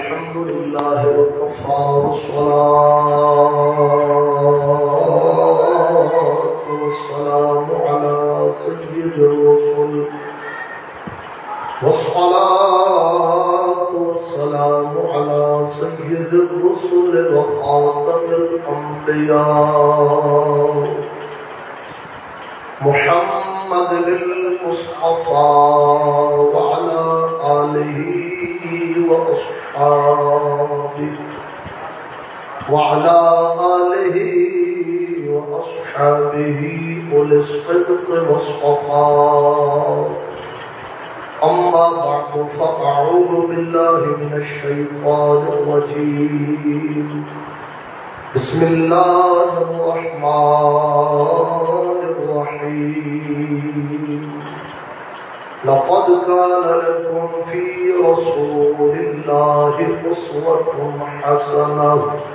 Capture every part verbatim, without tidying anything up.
الحمد لله وكفى والصلاة والسلام على سيد الرسل والصلاة والسلام على سيد الرسل وخاتم الأنبياء محمد المصطفى وعلى آله وأصحابه وعلى آله وأصحابه أولي الصدق والصفاء. أما بعد فأعوذ بالله من الشيطان الرجيم. بسم الله الرحمن الرحيم. لقد كان لكم في رسول الله أسوة حسنة.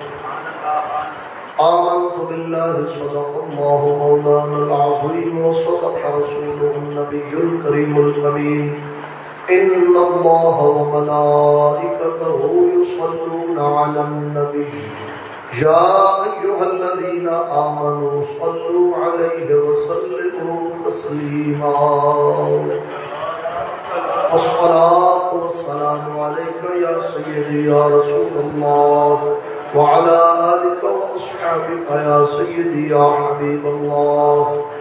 آمنت بالله صدق الله مولانا العظيم وصدق رسوله النبي الكريم الأمين. إن الله وملائكته يصلون على النبي يا أيها الذين آمنوا صلوا عليه وسلموا تسليما. الصلاة والسلام عليك يا سيدي يا رسول الله وعلى آلك وأصحابك يا سيدي يا حبيب الله.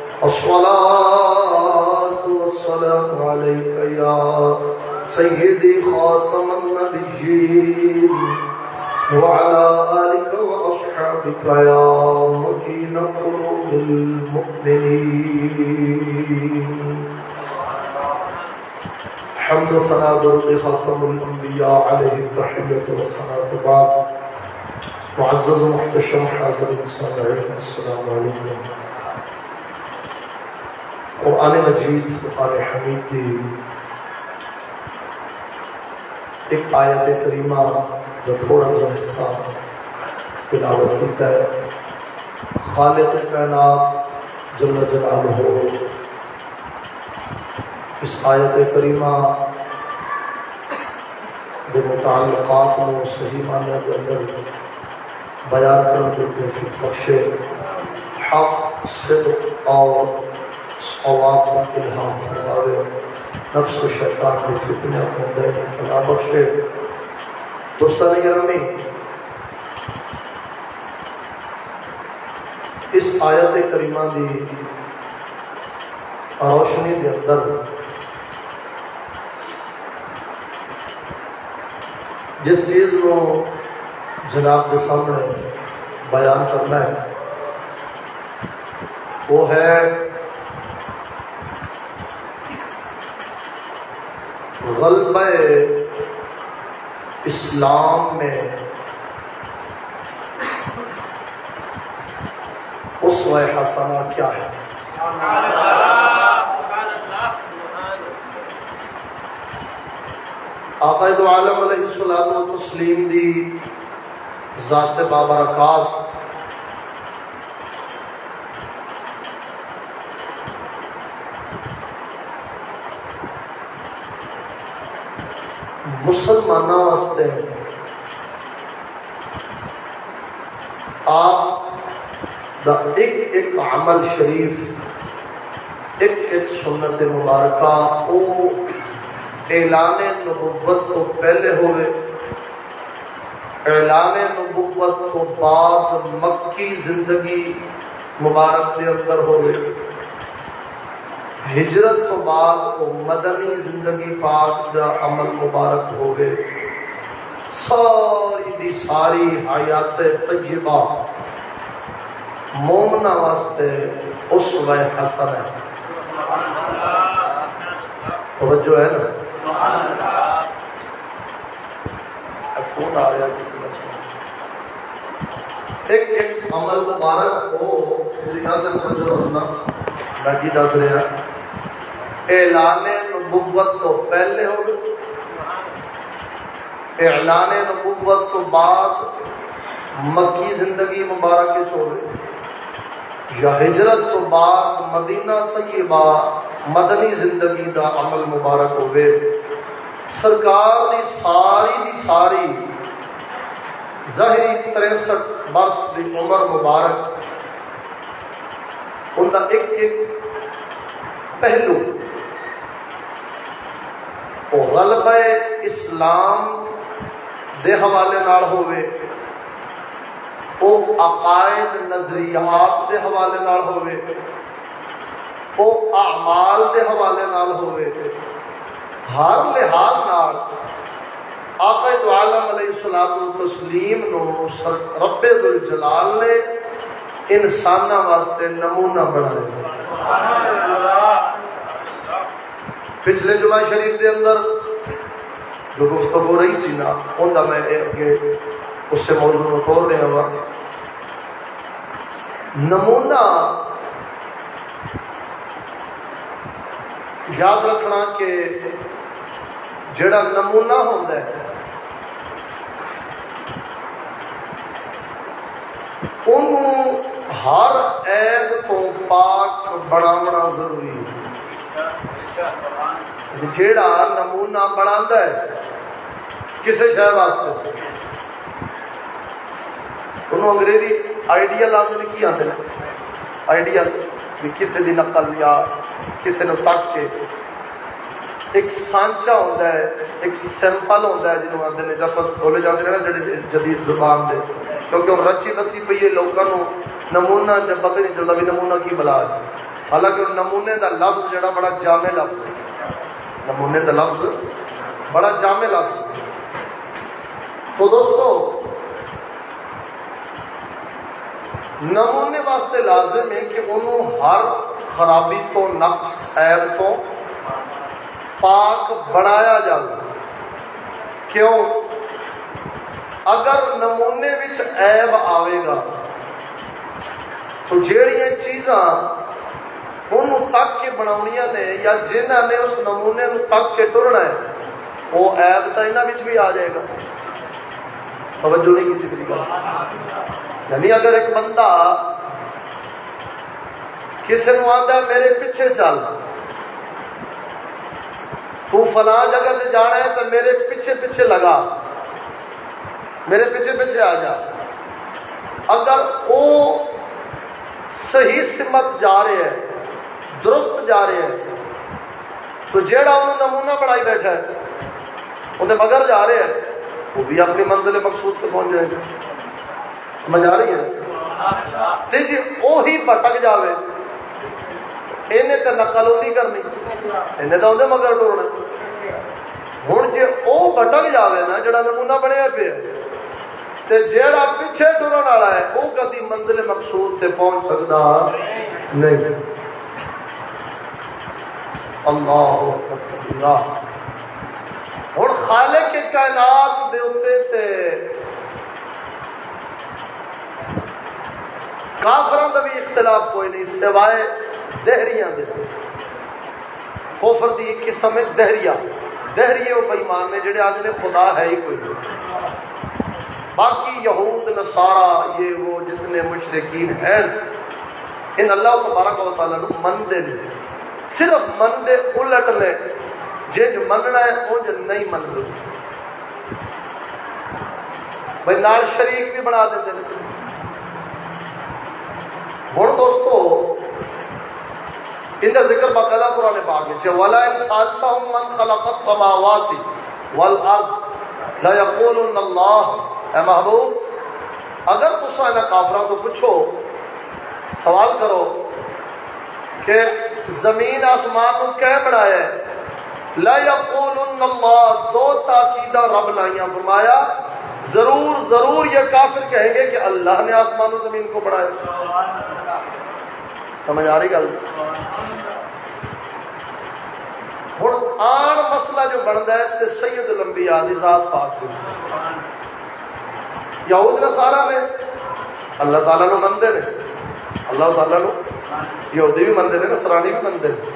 الصلاة والسلام عليك يا سيدي خاتم النبيين وعلى آلك وأصحابك يا مكين قلوب المؤمنين. حمد و ثنا درود خاتم الانبیاء علیہ التحیۃ والثناء بعد. معزز و محتشم حاضرین سامعین السلام علیکم. قرآن مجید فرقان حمید دی ایک آیت کریمہ جو تھوڑا جو حصہ تلاوت کیتا ہے. خالق کائنات جل جلالہ اس آیت کریمہ دے متعلقات میں صحیح معنی کے اندر بیان کرنے کی توفیق بخشے. حق صدق اور صواب کا الہام فرماوے. نفس و شیطان کے فتنے کو دے پناہ بخشے. دوستان گرامی، اس آیت کریمہ دی روشنی دے اندر جس چیز کو جناب کے سامنے بیان کرنا ہے وہ ہے غلبہ اسلام میں اسوہ حسنہ کیا ہے. آقا دو عالم علیہ الصلوۃ والتسلیم دی ذات بابرکات مسلمانہ واسطے آپ دا ایک ایک عمل شریف ایک ایک سنت مبارکہ او اعلان نبوت تو پہلے ہوئے، اعلان نبوت تو بعد مکی زندگی مبارک دے اندر ہوئے، ہجرت تو بعد وہ مدنی زندگی پاک دا عمل مبارک ہوئے. ساری دی ساری حیات طیبہ مومنہ واسطے اسوہ حسنہ ہے. توجہ ہے نا؟ فون آ رہا کسی بچے ایک ایک عمل مبارک ہو. میری حاضر توجہ رکھنا، میں کی دس رہا اعلان نبوت تو پہلے ہو، اعلان نبوت تو بعد مکی زندگی مبارک چھوڑے، یا ہجرت تو بعد مدینہ طیبہ مدنی زندگی دا عمل مبارک ہوئے. سرکار دی ساری دی ساری ظاہری تریسٹھ برس کی عمر مبارک ان کا ایک ایک پہلو وہ غلبہ اسلام دے حوالے نال ہوئے، وہ عقائد نظریات دے حوالے نال ہوئے، وہ اعمال دے حوالے نال ہوئے، ہر لحاظ نال آقا دو عالم علیہ الصلوۃ والتسلیم نو رب ذوالجلال نے انساناں واسطے نمونہ بنایا۔ پچھلے جمعہ شریف دے اندر جو گفتگو رہی سی نا ان کا میں اس سے موضوع کو توڑ رہا ہوں۔ نمونہ یاد رکھنا کہ جڑا نمونہ ہوتا ہے انہوں ہر عیب تو پاک بنانا ضروری ہے۔ جیڑا نمونہ بناتا ہے کسی شے واسطے انہوں انگریزی آئیڈیل آدھے کی آتے ہیں، آئیڈیل بھی کسی دی نقل یا کسی نے تک کے ایک سانچہ ہوتا ہے، ایک سیمپل ہوتا ہے جنہوں آدھے نے لفظ بولے جاتے ہیں نا جڑے جدید زبان دے، کیونکہ وہ رچی بسی پہ یہ لوگوں کو نمونہ جب پتہ نہیں چلتا بھی نمونہ کی بلا ہے، حالانکہ نمونے دا لفظ جڑا بڑا جامع لفظ ہے، نمونے دا لفظ بڑا جامع لفظ ہے۔ تو دوستو نمونے واسطے لازم ہے کہ انہوں ہر خرابی تو نقص عیب تو پاک بنایا جائے۔ کیوں؟ اگر نمونے وچ عیب آوے گا تو جیڑیاں چیزاں انہوں تک کے بناونیاں نے یا جنہاں نے اس نمونے نو تک کے ٹرنا ہے وہ عیب تا انہاں وچ بھی آ جائے گا۔ توجہ نہیں کی تھی گل، یعنی اگر ایک بندہ کسی نو آندا ہے میرے پیچھے چل، تو فلاں جگہ تے جانا ہے تو میرے پیچھے پیچھے لگا، میرے پیچھے پیچھے آ جا، اگر وہ صحیح سمت جا رہے ہیں، درست جا رہے ہیں، تو جیڑا انہوں نمونہ بڑھائی بیٹھا ہے وہ مگر جا رہے ہیں، وہ بھی اپنی منزل مقصود پہ پہنچ جائے گا۔ سمجھ آ رہی ہے؟ تے جی وہی بھٹک جاوے انہیں تو نقل ہوتی کرنی، انہیں تو اندر مگر ٹورنا، ہوں جی وہ بھٹک جاوے نا جڑا نمونہ بنیا پیا تے جیڑا پیچھے ٹرن والا ہے وہ کدی منزل مقصود تے پہنچ سکتا نہیں۔ اللہ اکبر۔ ہوں خالق کائنات دے اوتے تے کافراں دا بھی اختلاف کوئی نہیں سوائے دہریاں دے۔ کفر دی ایک قسم ہے دہریہ، دہریے وہ بے ایمان نے جڑے آج نے خدا ہے ہی کوئی نہیں، باقی یہود نصارہ یہ وہ جتنے مشرکین ہیں ان اللہ تبارک و تعالیٰ نو مندے نہیں، صرف مندے الٹ لے جنج مننا ہے انج نہیں منتے، بھائی نال شریک بھی بنا دیتے ہیں۔ ہوں دوستو ان کا ذکر باقاعدہ قرآن پاک ہے، وَلَا إِنْ سَأَلْتَهُمْ مَنْ خَلَقَ السَّمَاوَاتِ وَالْأَرْضِ لَيَقُولُنَّ اللَّهُ۔ اے محبوب اگر تسا انہاں کافراں تو پوچھو، سوال کرو کہ زمین آسمان کو کیا بنایا ہے، لَيَقُولُنَّ اللَّهُ، دو تاکیدہ رب لائیاں، فرمایا ضرور ضرور یہ کافر کہیں گے کہ اللہ نے آسمان و زمین کو بنایا۔ سمجھ آ رہی گل؟ ہوں آن مسئلہ جو بنتا ہے تو سید الانبیاء دی ذات پاک دی، یہود نصارہ نے اللہ تعالیٰ نو مندے نے، اللہ تعالیٰ نو یہودی بھی مندے نے، نصرانی بھی مندے نے،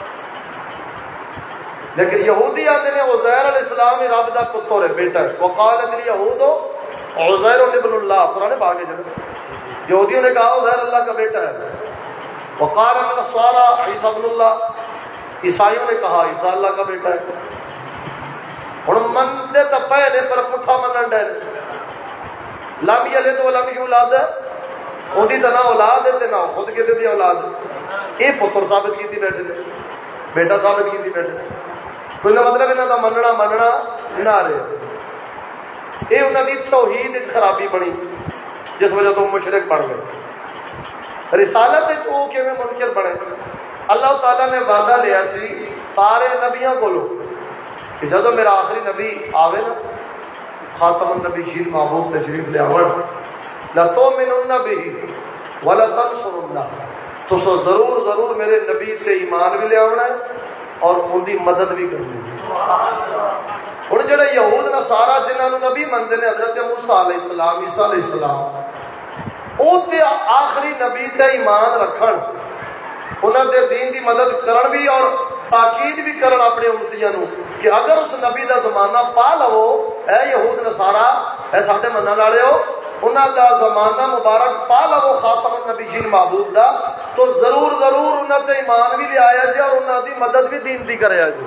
لیکن یہودی آتے ہیں عزیر علیہ السلام ہی رب دا پتر ہے، بیٹا ہے۔ وقالت الیہود عزیر ابن اللہ، قرآن پاک ہے جب یہودیوں نے کہا عزیر اللہ کا بیٹا ہے۔ وقال النصارى عیسیٰ ابن اللہ، عیسائیوں نے کہا عیسیٰ اللہ کا بیٹا ہے۔ ہوں منتے تو پے نے پر پٹھا منن ڈے، لم یلد ولم یولد اودی تے نہ اولاد ہے تے نہ خود کسی دی اولاد ہے، یہ پتر ثابت کیتی بیٹھے نے، بیٹا ثابت کیتی بیٹھے نے، کوئی مطلب انہاں دا مننا مننا نہ رہے، یہ انہاں دی توحید وچ خرابی بنی جس وجہ تو مشرک بن گئے۔ رسالت وچ وہ کیویں منکر بنے؟ اللہ تعالیٰ نے وعدہ لیا سی سارے نبیاں کولوں کہ جدو میرا آخری نبی آوے نا، خاتم النبیین محبوب تشریف لے آون، لَتُؤْمِنُنَّ بِهِ وَلَتَنْصُرُنَّهُ، تو سو ضرور ضرور میرے نبی تے ایمان بھی لے آونا ہے اور ان دی مدد بھی کرنی ہے۔ ہن جڑے یہود نصارا جنہاں نو نبی مندے نے، حضرت موسیٰ علیہ السلام، عیسیٰ علیہ السلام، او تے آخری نبی تے ایمان رکھن، انہاں دے دین دی مدد کرن بھی اور تاکید بھی کرن اپنے امتیاں نو کہ اگر اس نبی دا زمانہ پا لو، اے یہود نصارا، اے ساڈے منن والے ہو، انہاں دا زمانہ مبارک پا لو خاتم النبیین محبوب دا، تو ضرور ضرور انہاں تے ایمان بھی لے آیا جی اور انہاں دی مدد بھی دین دی کرے جی۔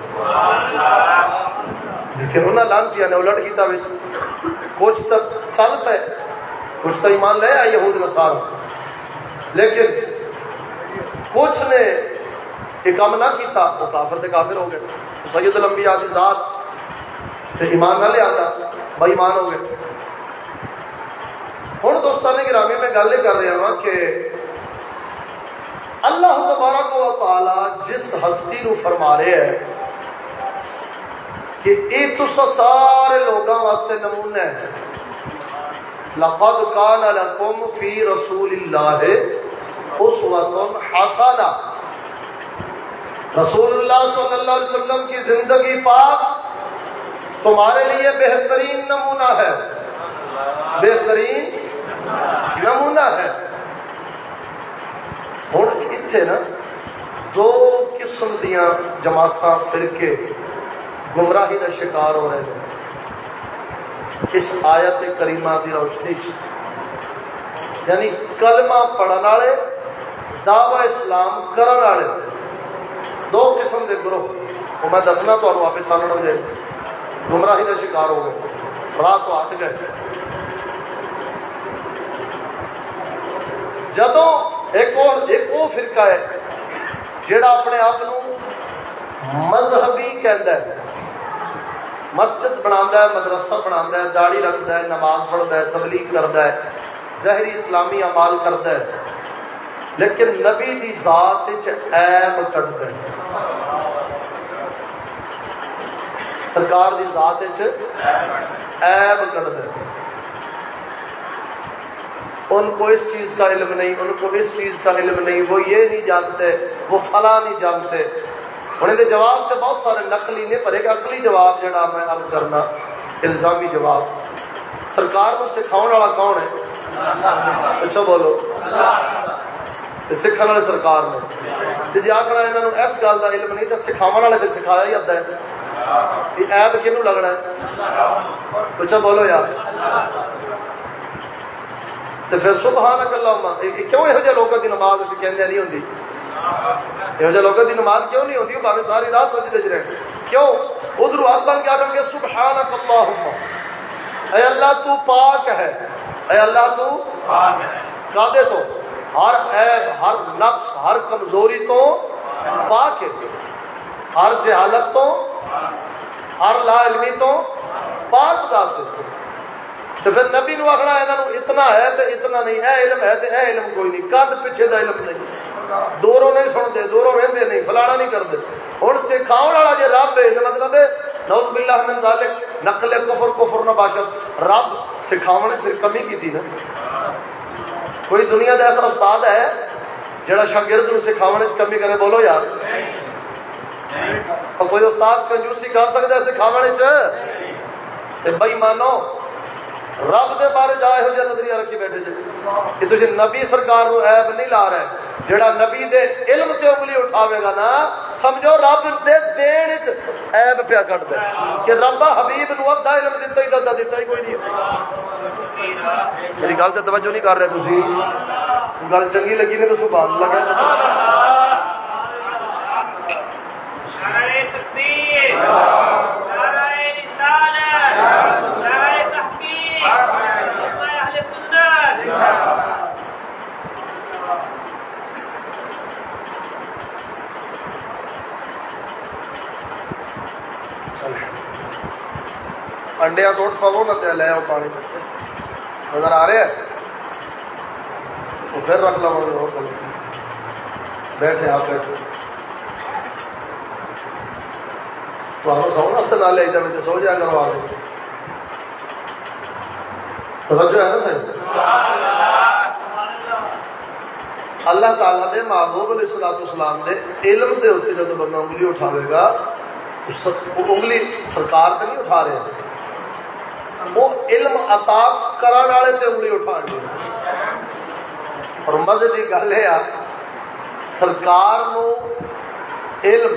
لیکن انہاں لانتیاں نے الٹ کیتا وچ، کچھ تو چل پے، کچھ تو ایمان لے آئے یہود نصارا، لیکن کچھ نے یہ کام نہ کیتا، وہ کافر تے کافر ہو گئے، سید الانبیاء دی ذات تے ایمان نہ لے آتا، بے ایمان ہو گئے۔ ہن دوستان گرامی میں گل کر رہا ہوں کہ اللہ تبارک و تعالی جس ہستی نو فرما رہے ہیں کہ اے تسا سارے لوگاں واسطے نمونہ ہے، لقد کان لکم فی رسول اللہ اسوۃ حسنہ، رسول اللہ صلی اللہ علیہ وسلم کی زندگی پاک تمہارے لیے بہترین نمونہ ہے، بہترین نمونہ ہے۔ ہن اتنے نا دو قسم دیاں جماعتاں فرقے گمراہی کا شکار ہو رہے ہیں اس آیت کریمہ دی روشنی چ، یعنی کلمہ پڑھن والے، دعوی اسلام کرن والے، دو قسم دے گروہ، وہ میں دسنا تو آپ سامنے ہو جائے، گمراہی کا شکار ہو گئے، راہ تو ہٹ گئے۔ جدوں ایک اور ایک وہ فرقہ ہے جڑا اپنے آپ کو مذہبی کہندا ہے، مسجد بناتا ہے، مدرسہ بناتا ہے، داڑھی رکھتا ہے، نماز پڑھتا ہے، تبلیغ کرتا ہے، ظاہری اسلامی اعمال کرتا ہے، لیکن نبی دی ذات وچ عیب کڈدا ہے، سرکار دی ذات وچ عیب کڈدا ہے، ان کو اس چیز کا علم نہیں، ان کو اس چیز کا علم نہیں، وہ یہ نہیں جانتے، وہ فلاں نہیں جانتے۔ انہیں دے جواب تے بہت سارے نقلی نے، پر ایک عقلی جواب جڑا میں عرض کرنا، الزامی جواب، سرکار کو سکھاؤن والا کون ہے؟ اچھا بولو، سکھانے والے سرکار نے، جی آخر انہوں نے اس گل کا علم نہیں تو سکھاون والے پھر سکھایا ہی آتا ہے، یہ عیب کینوں لگنا ہے؟ اچھا بولو یار، تو پھر سبحانک اللہم، کیوں یہو جہے لوگوں کی نماز اسی کہندے نہیں ہوندی؟ یہو جہے لوگوں کی نماز کیوں نہیں ہوتی؟ بھاوے ساری رات سجدے وچ رہے، کیوں؟ ادھر ہاتھ بن کے آکھن گے سبحانک اللہم، اے اللہ تو پاک ہے، اے اللہ تو پاک ہے، کادے تو؟ ہر عیب، ہر نقص، ہر کمزوری تو پاک ہے، ہر جہالت تو، ہر لا علمی تو پاک ذات ہے۔ تو پھر نبی نو آخنا انہاں نو اتنا ہے تو اتنا نہیں، اے علم ہے تو اے علم کوئی نہیں، کد پیچھے دا علم نہیں، دوروں نہیں سنتے، دوروں وہندے نہیں، فلانا نہیں کرتے۔ ہن سکھاؤن والا جے رب ہے، مطلب ہے نعوذ باللہ من ذالک، نقل کفر کفر نہ باشد، رب سکھاون پھر کمی کیتی نا۔ کوئی دنیا دا ایسا استاد ہے جڑا شاگرد نو سکھاون وچ کمی کرے؟ بولو یار، اور کوئی استاد کنجوسی کر سکتا ہے سکھاون وچ؟ تے بے ایمانو، رب دے بارے جا یہو جہا نظریہ رکھی بیٹھے جی کہ تسی نبی سرکار نو عیب نہیں لا رہے، جڑا نبی دے علم تے انگلی اٹھاوے گا نا، سمجھو رب دے دین وچ عیب پیا کڈ دے کہ رب حبیب نو ادھا علم دتا ہی دتا دتا ہی کوئی نہیں۔ میری گل تے توجہ نہیں کر رہے تسی، گل چنگی لگی نے تو سبحان اللہ کہہ۔ نعرہ تکبیر، نعرہ رسالت، نعرہ تحقیق، انڈیا توڑ پاو نہ تے لے آؤ پانی نظر آ رہے ہیں تو پھر رکھ لو اور کرو بیٹھے آپ بیٹھے تو آپ سو واسطے نہ لے جائے سو جائے کرو آگے توجہ ہے نا صحیح اللہ تعالیٰ دے محبوب علیہ الصلوۃ والسلام دے علم دے ہوتے جب بندہ انگلی اٹھاوے گا وہ انگلی سرکار تے نہیں اٹھا رہے وہ علم عطا کرنے والے تے انگلی اٹھا رہے اور مزے دی گل ہے سرکار نو علم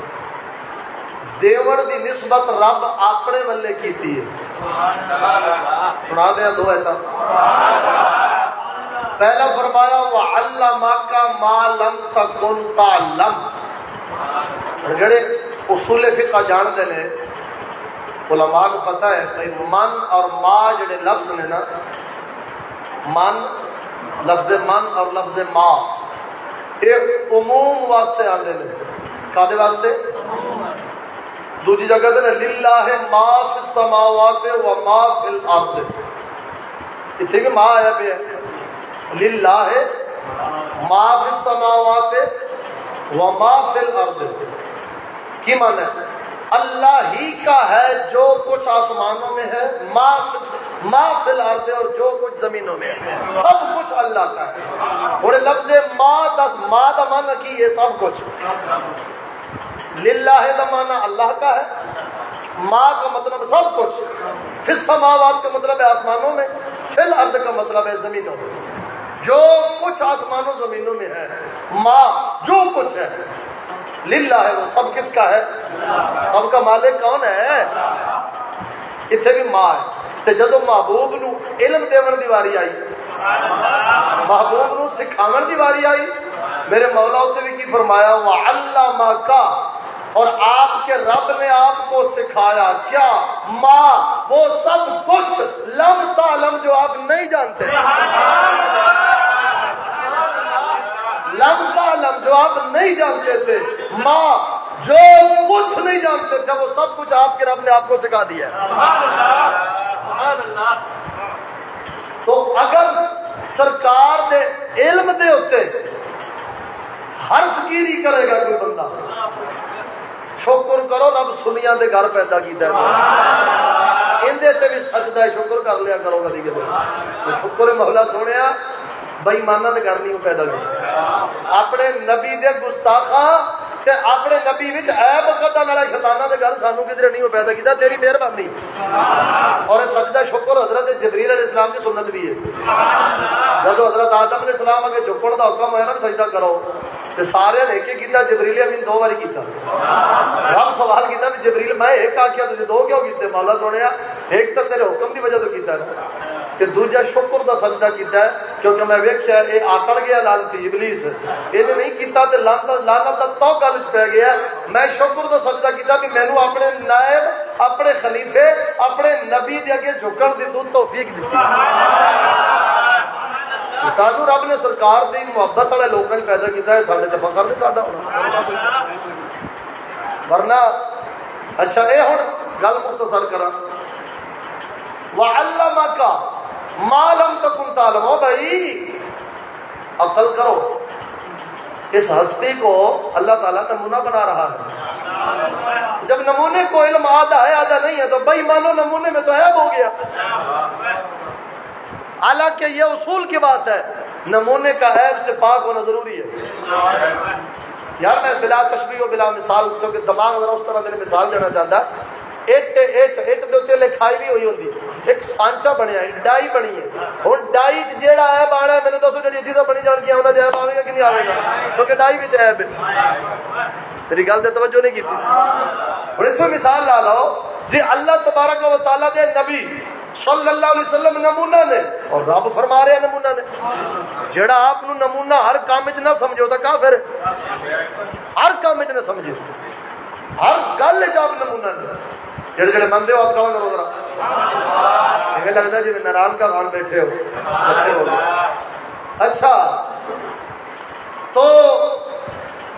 دیوڑ دی نسبت رب اپنے والے کیتی ہے سنا دیا دو ایتا پہلا فرمایا وَعَلَّمَكَ مَا لَمْ تَكُنْ تَعْلَمْ جڑے اصول فقہ جان دے نے علماء کو پتہ ہے کہ من اور ما جڑے لفظ نے نا من لفظ من اور لفظ ما ایک عموم واسطے آندے نے کادے واسطے دوسری جگہ دے للہ ما فی السماوات و ما فی الارض اتنے کہ ما آیا پہ ہے للہ ما فی السماوات و ما فی الارض کی معنی ہے اللہ ہی کا ہے جو کچھ آسمانوں میں ہے ما فی الارض اور جو کچھ زمینوں میں ہے سب کچھ اللہ کا ہے اور لفظ ما دس ما دا معنی کی یہ سب کچھ للہ دا معنی اللہ کا ہے ما کا مطلب سب کچھ فی السماوات کا مطلب ہے آسمانوں میں فی الارض کا مطلب ہے زمینوں میں جو کچھ آسمانوں زمینوں میں ہے ما جو کچھ ہے للہ ہے وہ سب کس کا ہے سب کا مالک کون ہے اتنے بھی ماں ہے تے جدو محبوب نو علم دیون دی واری آئی محبوب نو سکھاون دی واری آئی میرے مولا ہوتے بھی کی فرمایا وَعَلَّمَكَ اور آپ کے رب نے آپ کو سکھایا کیا ماں وہ سب کچھ لم تعلم جو آپ نہیں جانتے لم تعلم جو آپ نہیں جانتے تھے ماں جو کچھ نہیں جانتے تھے وہ سب کچھ آپ کے رب نے آپ کو سکھا دیا ہے تو اگر سرکار دے علم دے ہوتے ہر فقیری کرے گا کوئی بندہ شکر کرو رب سنیا دے گھر پیدا کیتا ہے اندے تے بھی سجدہ شکر کر لیا کرو کدی کدی شکر مولا سونیا بھائی مانا تے گھر نہیں پیدا کیا اپنے نبی دے گستاخاں تے اپنے نبی وچ عیب کڈن والا شیطاناں دے گھر سانو کدھر نہیں پیدا کیتا تیری مہربانی اور سجدہ شکر حضرت جبریل علیہ السلام کی سنت بھی ہے جب حضرت آدم علیہ السلام اگے جھکن دا حکم ہویا نا سجدہ کرو تے سارے نے ایک کیتا جبریل امین دو باری کیتا رب سوال کیتا بھی جبریل میں ایک آکھیا تجھے دو کیوں کیتے مولا سونیا ایک تے تیرے حکم دی وجہ تو کیتا ہے کہ دوجا شکر دا سجدہ کیتا ہے کیونکہ میں ویکھیا اے آکڑ گیا لعنتی ابلیس اینے نہیں کیتا تے لعنت لعنت دا تو گل پہ گیا میں شکر دا سجدہ کیتا کہ مینوں اپنے نائب اپنے خلیفے اپنے نبی دے اگے جھکن دی تو توفیق دتی سانو رب نے سرکار دی محبت والے لوگوں نے پیدا کیتا ہے ساڈے تے فخر نہیں ساڈا ہونا ورنہ اچھا اے ہن گل مختصر کراں وَعَلَّمَكَ مَا لَمْ تَكُنْ تَعْلَمُ بھائی عقل کرو اس ہستی کو اللہ تعالیٰ نمونہ بنا رہا ہے جب نمونے کو علم آدھا ہے آدھا نہیں ہے تو بھائی مانو نمونے میں تو عیب ہو گیا حالانکہ یہ اصول کی بات ہے نمونے کا عیب سے پاک ہونا ضروری ہے یار میں بلا تشبیہ و بلا مثال کیونکہ دماغ ذرا اس طرح دے مثال دینا چاہتا ہے ایٹ ایٹ ایٹ دے اوتے لکھائی بھی ہوئی ہوندی ایک سانچا بنیا ہے ڈائی بنی ہے ہن ڈائی جیڑا عیب آنا ہے میں نے دسو جڑی چیزاں بنی جان گیا انہاں عیب آوے گا کہ نہیں آوے گا کیونکہ ڈائی وچ عیب ہے میری گل تے توجہ نہیں کیتی ہن اس مثال لا لو جی اللہ تبارک و تعالی دے نبی صلی اللہ علیہ وسلم نمونہ نے اور رب فرما رہے ہیں نمونہ نے جڑا آپ نو نمونہ ہر کام وچ نہ سمجھو تا کافر ہر کام وچ نہ سمجھو ہر گل وچ آپ نمونہ نے جڑے جڑے بندے ہو ہاتھ کھڑا کرو ذرا یہ لگتا ہے جی ناران کا خان بیٹھے ہو اچھے ہو اچھا تو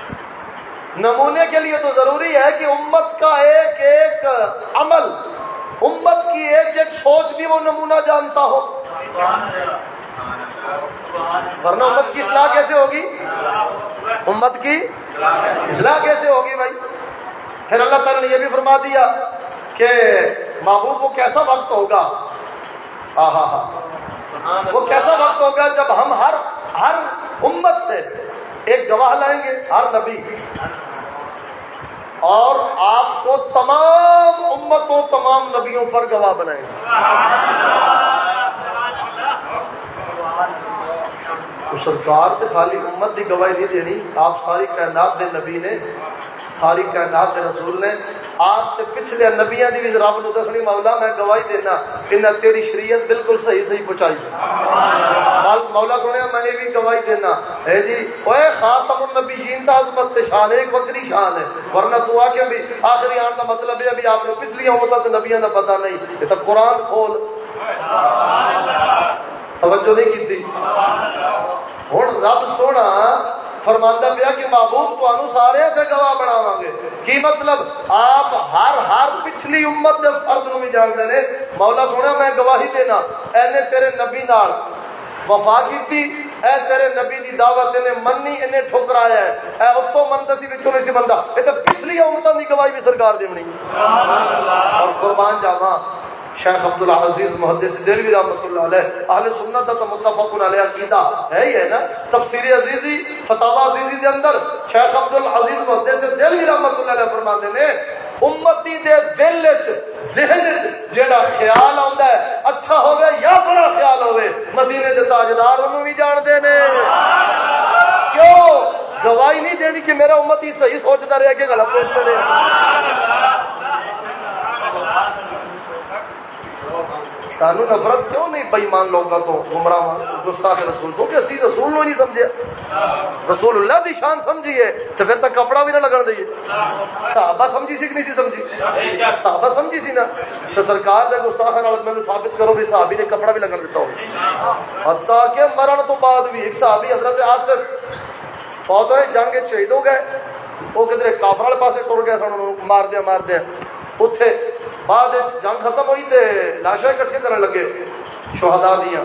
نمونے کے لیے تو ضروری ہے کہ امت کا ایک ایک عمل امت کی ایک ایک سوچ بھی وہ نمونہ جانتا ہو، ورنہ امت کی اصلاح کیسے ہوگی؟ امت کی اصلاح کیسے ہوگی بھائی؟ پھر اللہ تعالیٰ نے یہ بھی فرما دیا کہ محبوب وہ کیسا وقت ہوگا، ہاں ہاں ہاں وہ کیسا وقت ہوگا جب ہم ہر ہر امت سے ایک گواہ لائیں گے، ہر نبی، اور آپ کو تمام امتوں تمام نبیوں پر گواہ بنائیں گے۔ تو سرکار تے خالی امت دی گواہی نہیں دینی، آپ ساری کائنات دے نبی نے، ساری کائنات دے رسول نے، آپ تے پچھلے نبیاں دی بھی رب نو دسنی مولا میں گواہی دینا انہاں تیری شریعت بالکل صحیح صحیح پہنچائی سی، مولا سنیا میں یہ بھی گواہی دینا ہے جی اوے خاتم النبیین دا عظمت تے شان ایک وکری شان ہے، ورنہ تو آ کے بھی آخری آن دا مطلب ہے ابھی آپ نے پچھلی امتوں تے نبیاں دا پتہ نہیں، یہ تو قرآن کھول توجہ نہیں کی تھی۔ ہن رب سونا فرماندا پیا کہ محبوب تانوں سارے تے گواہ بناواں گے، کی مطلب آپ ہر ہر پچھلی امت دے فرد نو بھی جانتے نے، مولا سونا میں گواہی دینا اے نے تیرے نبی نال وفا کیتی، اے تیرے نبی دی دعوت نے منی انہیں ٹھکرایا ہے، اے اتوں مندا سی وچوں نہیں سی مندا، اے تے پچھلی امتاں دی گواہی بھی سرکار دیونی۔ اور قربان جاواں شیخ عبدالعزیز محدث دہلوی رحمۃ اللہ علیہ اہل سنت کا متفق علیہ عقیدہ ہے ہی ہے نا، تفسیر عزیزی فتاوی عزیزی دے اندر شیخ عبدالعزیز محدث دہلوی رحمۃ اللہ علیہ فرماتے نے امتی دے دل وچ ذہن وچ جیڑا خیال آندا ہے اچھا ہوے یا برا خیال ہوے، مدینے دے تاجدار انہوں بھی جاندے نے، کیوں گواہی نہیں دینی کہ میرا امتی صحیح سوچدا رہے کہ غلط سوچدا رہے۔ سانو نفرت کیوں نہیں بے ایمان لوگوں تو، گمراہ گستاخ رسول تو، کہ اسی رسول نو نہیں سمجھے، رسول اللہ دی شان سمجھیے تو پھر تک کپڑا بھی نہ لگن دئیے۔ صحابہ سمجھی سی کہ نہیں سی سمجھی؟ صحابہ سمجھی سی نا، تو سرکار دے گستاخ نال میں ثابت کرو بھی صحابی نے کپڑا بھی لگن دیتا ہو، حتیٰ کہ مرن تو بعد بھی ایک صحابی حضرت آصف فوت ہوئے، جنگ شہید ہو گئے، وہ کدھر کافر والے پاسے ٹر گئے سن، مار دیا مار دیا، اتنے بعد جنگ ختم ہوئی تے لاشاں اکٹھے کرنے لگے شہداء دیاں،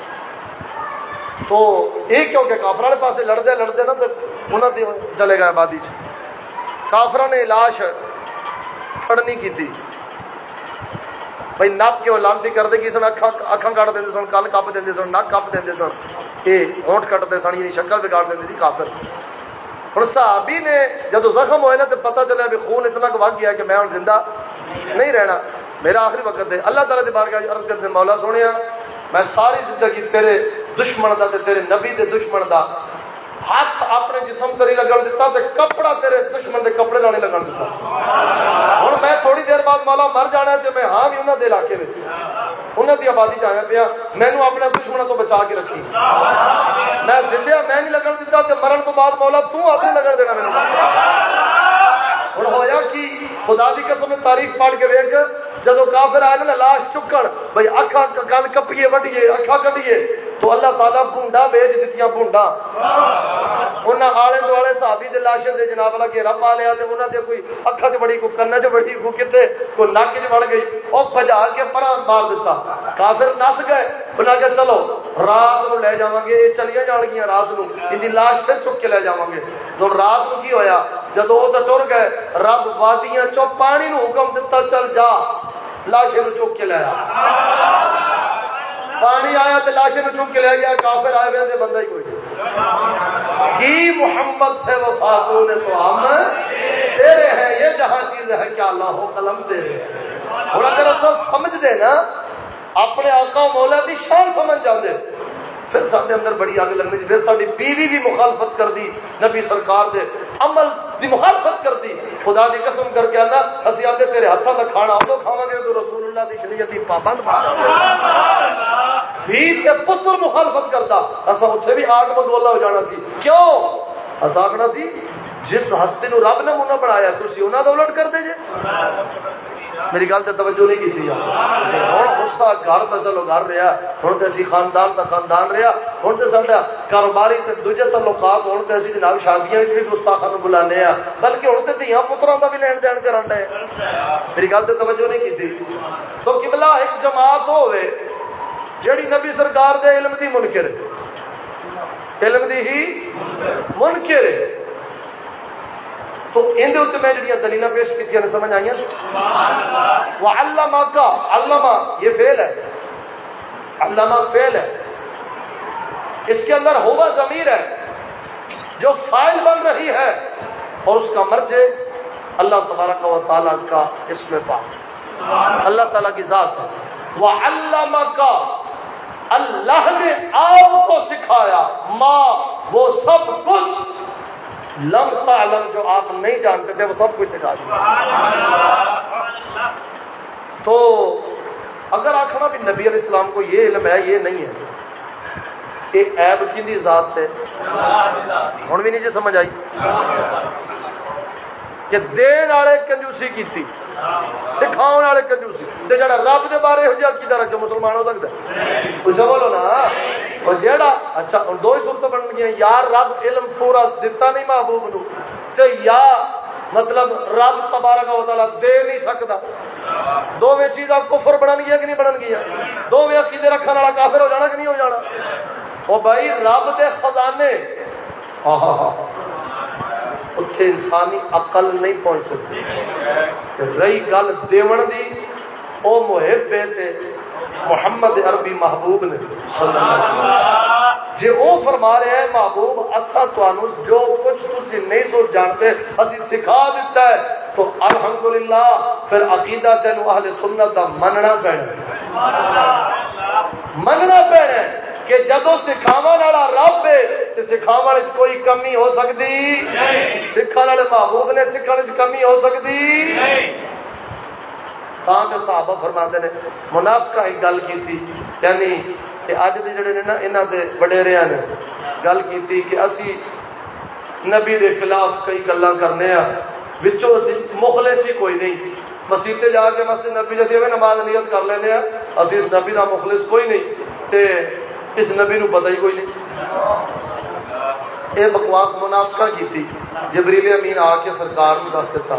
تو ایک کیونکہ کافر والے پاسے لڑتے لڑتے نا تو انہوں نے چلے گئے آبادی چ، کافراں نے لاش کھڑنی کی تھی بھائی نپ کے وہ لانتی کرتے کی سن، اکھاں اکھاں کٹ دے سن، کن کپ دے سن، نک کپ دے سن، یہ ہونٹ کٹتے سن، یہ شکل بگاڑ دے سی کافر۔ ہوں صحابی نے جدو زخم ہوئے نا تو پتہ چلا بھی خون اتنا کہ وگ گیا کہ میں ہوں زندہ نہیں رہنا، میرا آخری وقت ہے، اللہ تعالیٰ دی بارگاہ عرض کرتے مولا سونیا میں ساری زندگی تیرے دشمن دا تے تیرے نبی دے دشمن دا ہاتھ اپنے جسم تے نہیں لگن دیتا تے کپڑا تیرے دشمن دے کپڑے نال نہیں لگن دیتا، ہوں میں تھوڑی دیر بعد مولا مر جانا ہے تے میں ہاں بھی انہاں دے علاقے وچ انہاں دی آبادی چ آیا پیا، مینوں اپنے دشمنوں تو بچا کے رکھی، میں زندہ میں نہیں لگن دیتا تے مرن تو بعد مولا تو اپنے لگن دینا مینوں۔ ہوں ہویا کہ خدا دی قسم تاریخ پڑھ کے ویکھ جدو کافر آئے نا لاش چکن بھائی اکھاں کن کپیے وڈیے اکھاں کڈیے تو اللہ تعالیٰ بھونڈا بھیج دتیاں بھونڈا، انہاں آلے دوالے صحابی دے لاشیں دے جناب والا گھیرا پا لیا تے انہاں دے کوئی اکھاں چ بڑی کوئی کن چ بڑی کوئی کتے کوئی نک چ وڑ گئی، او بھجا کے پراں مار دیتا، کافر نس گئے، انہاں کہ چلو رات نو لے جاواں گے، چلیاں جان گیاں رات نو ان دی لاش پھر چک کے لے جاواں گے۔ تو رات نو کی ہویا جدو وہ تو ٹر گئے رب وادیاں چو پانی نو حکم دیتا چل جا لاشے نو چک کے لے آیا، پانی آیا تو لاشے نو چک کے لے گیا، کافر آئے ہوئے تھے بندہ ہی کوئی کی محمد سے وفاتوں نے تو ہم تیرے ہیں، یہ جہاں چیز ہے کیا اللہ ہو قلم تیرے۔ اور اگر ایسا سمجھ دے نا اپنے آقا مولا دی شان سمجھ جاندے پھر سارے اندر بڑی آگ لگنی، پھر ساری بیوی بھی مخالفت کر دی، نبی سرکار دے عمل دی مخالفت کر دی، خدا دی قسم کر کے آنا اسی آدھے تیرے ہاتھاں دا کھانا ادو کھاواں گے تو رسول اللہ دی شریعت دی پابند بات دھی تے پتر مخالفت کرتا اسا اتھے بھی آگ بگولا ہو جانا سی، کیوں اسا آکھنا سی جس ہستی نو رب نے منہ بنایا تسی انہاں دا الٹ کر دے جے، میری گل تے توجہ نہیں کی ہوں غصہ گھر تو چلو گھر رہا ہوں تو اسی خاندان کا خاندان رہا ہوں تو سارا کاروباری تے دوجے تعلقات ہوں تو اسی جناب شادیاں بھی گستاخاں نوں بلانے ہاں بلکہ ہوں تو دھیاں پتراں دا بھی لین دین کرن ڈے میری گل تے توجہ نہیں کی تو قبلہ ایک جماعت ہوے جیڑی نبی سرکار دے علم دی منکر علم دی ہی منکر ہے تو ان دے اوتے میں جڑیاں دلیلاں پیش کیتیاں نے سمجھ آئیاں وعلمک علمہ یہ فعل ہے علمہ فعل ہے اس کے اندر ہوا ضمیر ہے جو فاعل بن رہی ہے اور اس کا مرجع اللہ تبارک و تعالیٰ کا اسم پاک اللہ تعالیٰ کی ذات ہے وعلمک اللہ نے آپ کو سکھایا ما وہ سب کچھ لم تعلم جو آپ نہیں جانتے تھے وہ سب کچھ سکھا دیا تو اگر آخنا بھی نبی علیہ السلام کو یہ علم ہے یہ نہیں ہے یہ عیب کی ذات ہے ہوں بھی نہیں جی سمجھ آئی کہ دین والے کنجوسی کی سکھاؤ والے کنجوسی تے جڑا رب دے بارے ہو جا کی طرح کہ مسلمان ہو سکتا ہے کچھ بولو نا اور جیڑا اچھا دو ہی صورتیں بن گئی یار رب علم پورا دیتا نہیں محبوب نو تے یا مطلب رب تبارک و تعالی دے نہیں سکتا دو میں چیزاں کفر بنن گیا کہ نہیں بنن گیا دو میں عقیدے رکھنے والا کافر ہو جانا کہ نہیں ہو جانا او بھائی رب دے خزانے آہا ہا اتھے انسانی عقل نہیں پہنچ سکتی رہی گل دیون دی او محب تے محمد عربی محبوب نے صلی اللہ علیہ وسلم جے او فرما رہے ہیں محبوب اسا توانو جو کچھ تسی نہیں سو جانتے اسی سکھا دیتا ہے تو الحمدللہ پھر عقیدہ تینو اہل سنت دا مننا پینا مننا پینا کہ جدو سکھاون والا رب ہے تے سکھاون والے کوئی کمی ہو سکتی سکھاون والے محبوب نے سکھاون وچ کمی ہو سکتی تاں تے صحابہ فرماتے نے منافقہ ایک گل کیتی یعنی کہ اج دے جڑے نے نا انہاں دے وڈیریاں نے گل کیتی کہ اسی نبی دے خلاف کئی گلاں کرنے ہاں وچوں اسی مخلص ہی کوئی نہیں مسجد تے جا کے مسجد نبی جیسے میں نماز نیت کر لینے ہاں اسی اس نبی دا مخلص کوئی نہیں تے اس نبی نو پتہ ہی کوئی نہیں اے بکواس منافقہ کی تھی جبریل امین آ کے سرکار کو دس دیتا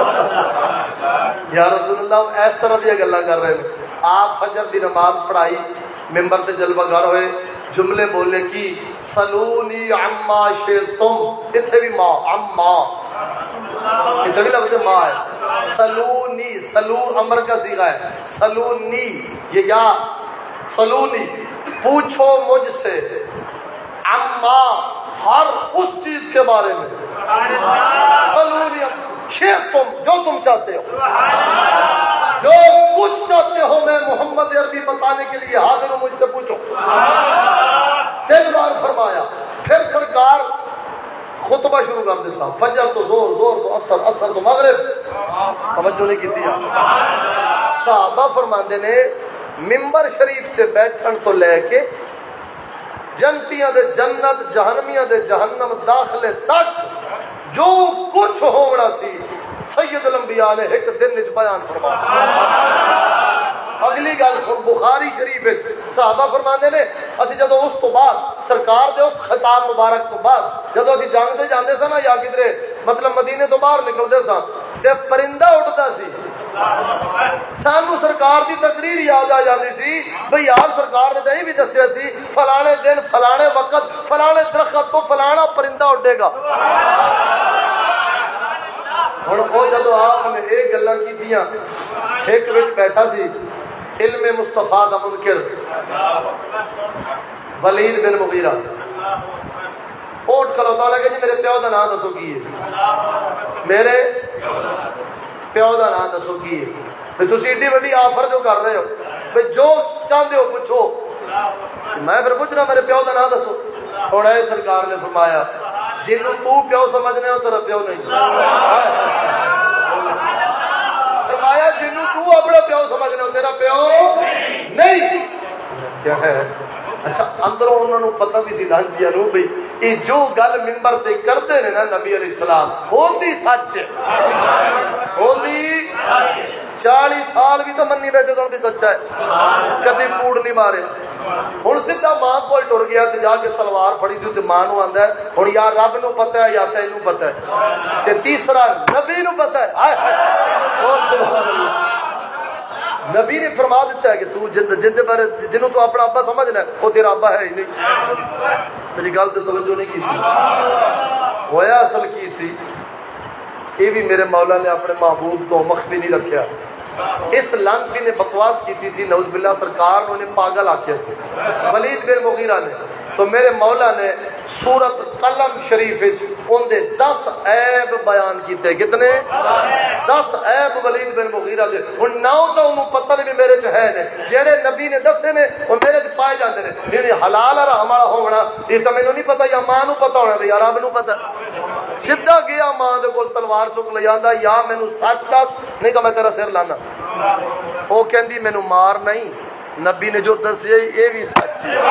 یا رسول اللہ اس طرح دیا گلاں کر رہے ہیں آپ فجر دی نماز پڑھائی ممبر تے جلوہ گر ہوئے جملے بولے کی سلونی عما شئتم اتھے بھی ماں عما اتھے بھی لفظ ماں ہے سلونی سلو امر کا صیغہ ہے سلونی یہ یا سلونی پوچھو مجھ سے عما ہر اس چیز کے بارے میں سلونی شئتم جو تم چاہتے ہو جو کچھ چاہتے ہو میں محمد عربی بتانے کے لیے حاضر ہوں مجھ سے پوچھو تین بار فرمایا پھر سرکار خطبہ شروع کر دیتا فجر تو زور زور تو اثر اثر تو مغرب توجہ نہیں کی تھی صحابہ فرماندے نے ممبر شریف تے بیٹھن تو لے کے جنتیاں دے جنت جہنمیاں دے جہنم داخلے تک جو کچھ ہونا سی سید الانبیاء نے ایک دن وچ بیان فرمایا اگلی گل سن بخاری شریف صحابہ فرماندے نے اسی جدو اس تو بعد سرکار دے اس خطاب مبارک تو بعد جدو اسی جنگ تے جاندے سا نا یا کدھرے مطلب مدینے تو باہر نکلدے سا تے پرندہ اڑدا سی سانو سرکار دی تقریر یاد آ جاندی سی بھئی یار سرکار نے دہیں بھی دسیا سی فلانے دن فلانے وقت فلانے درخت تو فلانا پرندہ اڑے گا ہن او جدو آپ نے ایک گلاں کیتیاں ایک وچ بیٹھا سی علم مصطفیٰ دا منکر ولید بن مغیرہ اٹھ کھلوتا لگا جی میرے پیو دا نام دسو کی ہے میرے پیو دا نام دسو کی ہے پھر تسی ایڈی وڈی آفر جو کر رہے ہو پھر جو چاہتے ہو پوچھو میں پھر پوچھ رہا میرے پیو دا نام دسو تھوڑا ہے سرکار نے فرمایا جنوں تو پیو سمجھنے ہو تیرا پیو نہیں فرمایا جنوں تو اپنا پیو سمجھنے ہو تیرا پیو نہیں کیا ہے اچھا اندروں انہوں نے پتہ بھی سی لانجیا نو بھئی یہ جو گل ممبر تے کرتے ہیں نا نبی علیہ السلام ہوندی سچ ہوندی چالی سال بھی تو منی بیٹھے تو بھی سچا ہے، کدی کوڑ نہیں مارے. ہوں سیدھا ماں کو ٹر گیا تے جا کے تلوار پھڑی سی تے ماں نو آندا ہے ہن یا رب نو پتہ ہے یا تینوں پتہ ہے، تے تیسرا نبی نو پتہ ہے. ہائے ہائے اور سبحان اللہ، نبی نے فرما دیتا ہے کہ تو جند جند پر جنوں تو اپنا ابا سمجھنا ہے وہ تیرا ابا ہے ہی نہیں. میری گل تے توجہ نہیں کی. ہویا اصل کی سی، یہ بھی میرے مولا نے اپنے محبوب تو مخفی نہیں رکھیا. اس لانتی نے بکواس کی تھی سی نعوذ باللہ، سرکار نے انہیں پاگل آکھیا سی ولید بن مغیرہ نے. تو میرے مولا نے سورت قلم شریف ان دے دس عیب بیان کیتے. کتنے؟ دس عیب ولید بن مغیرہ دے. ہن ناؤ تو انہوں پتہ نہیں بھی میرے چ ہے نے، جڑے نبی نے دسے نے وہ میرے چ پائے جاندے نے. نہیں حلال حرام والا ہونا یہ تو مینوں نہیں پتہ، یا ماں نو پتہ ہونا تے یا رب نو پتہ. سیدھا گیا ماں دے کول تلوار چک لے جاندا، یا مینوں سچ دس نہیں تو میں تیرا سر لانا. او کہندی مینوں مار نہیں، نبی نے جو دسیا یہ بھی سچ ہے.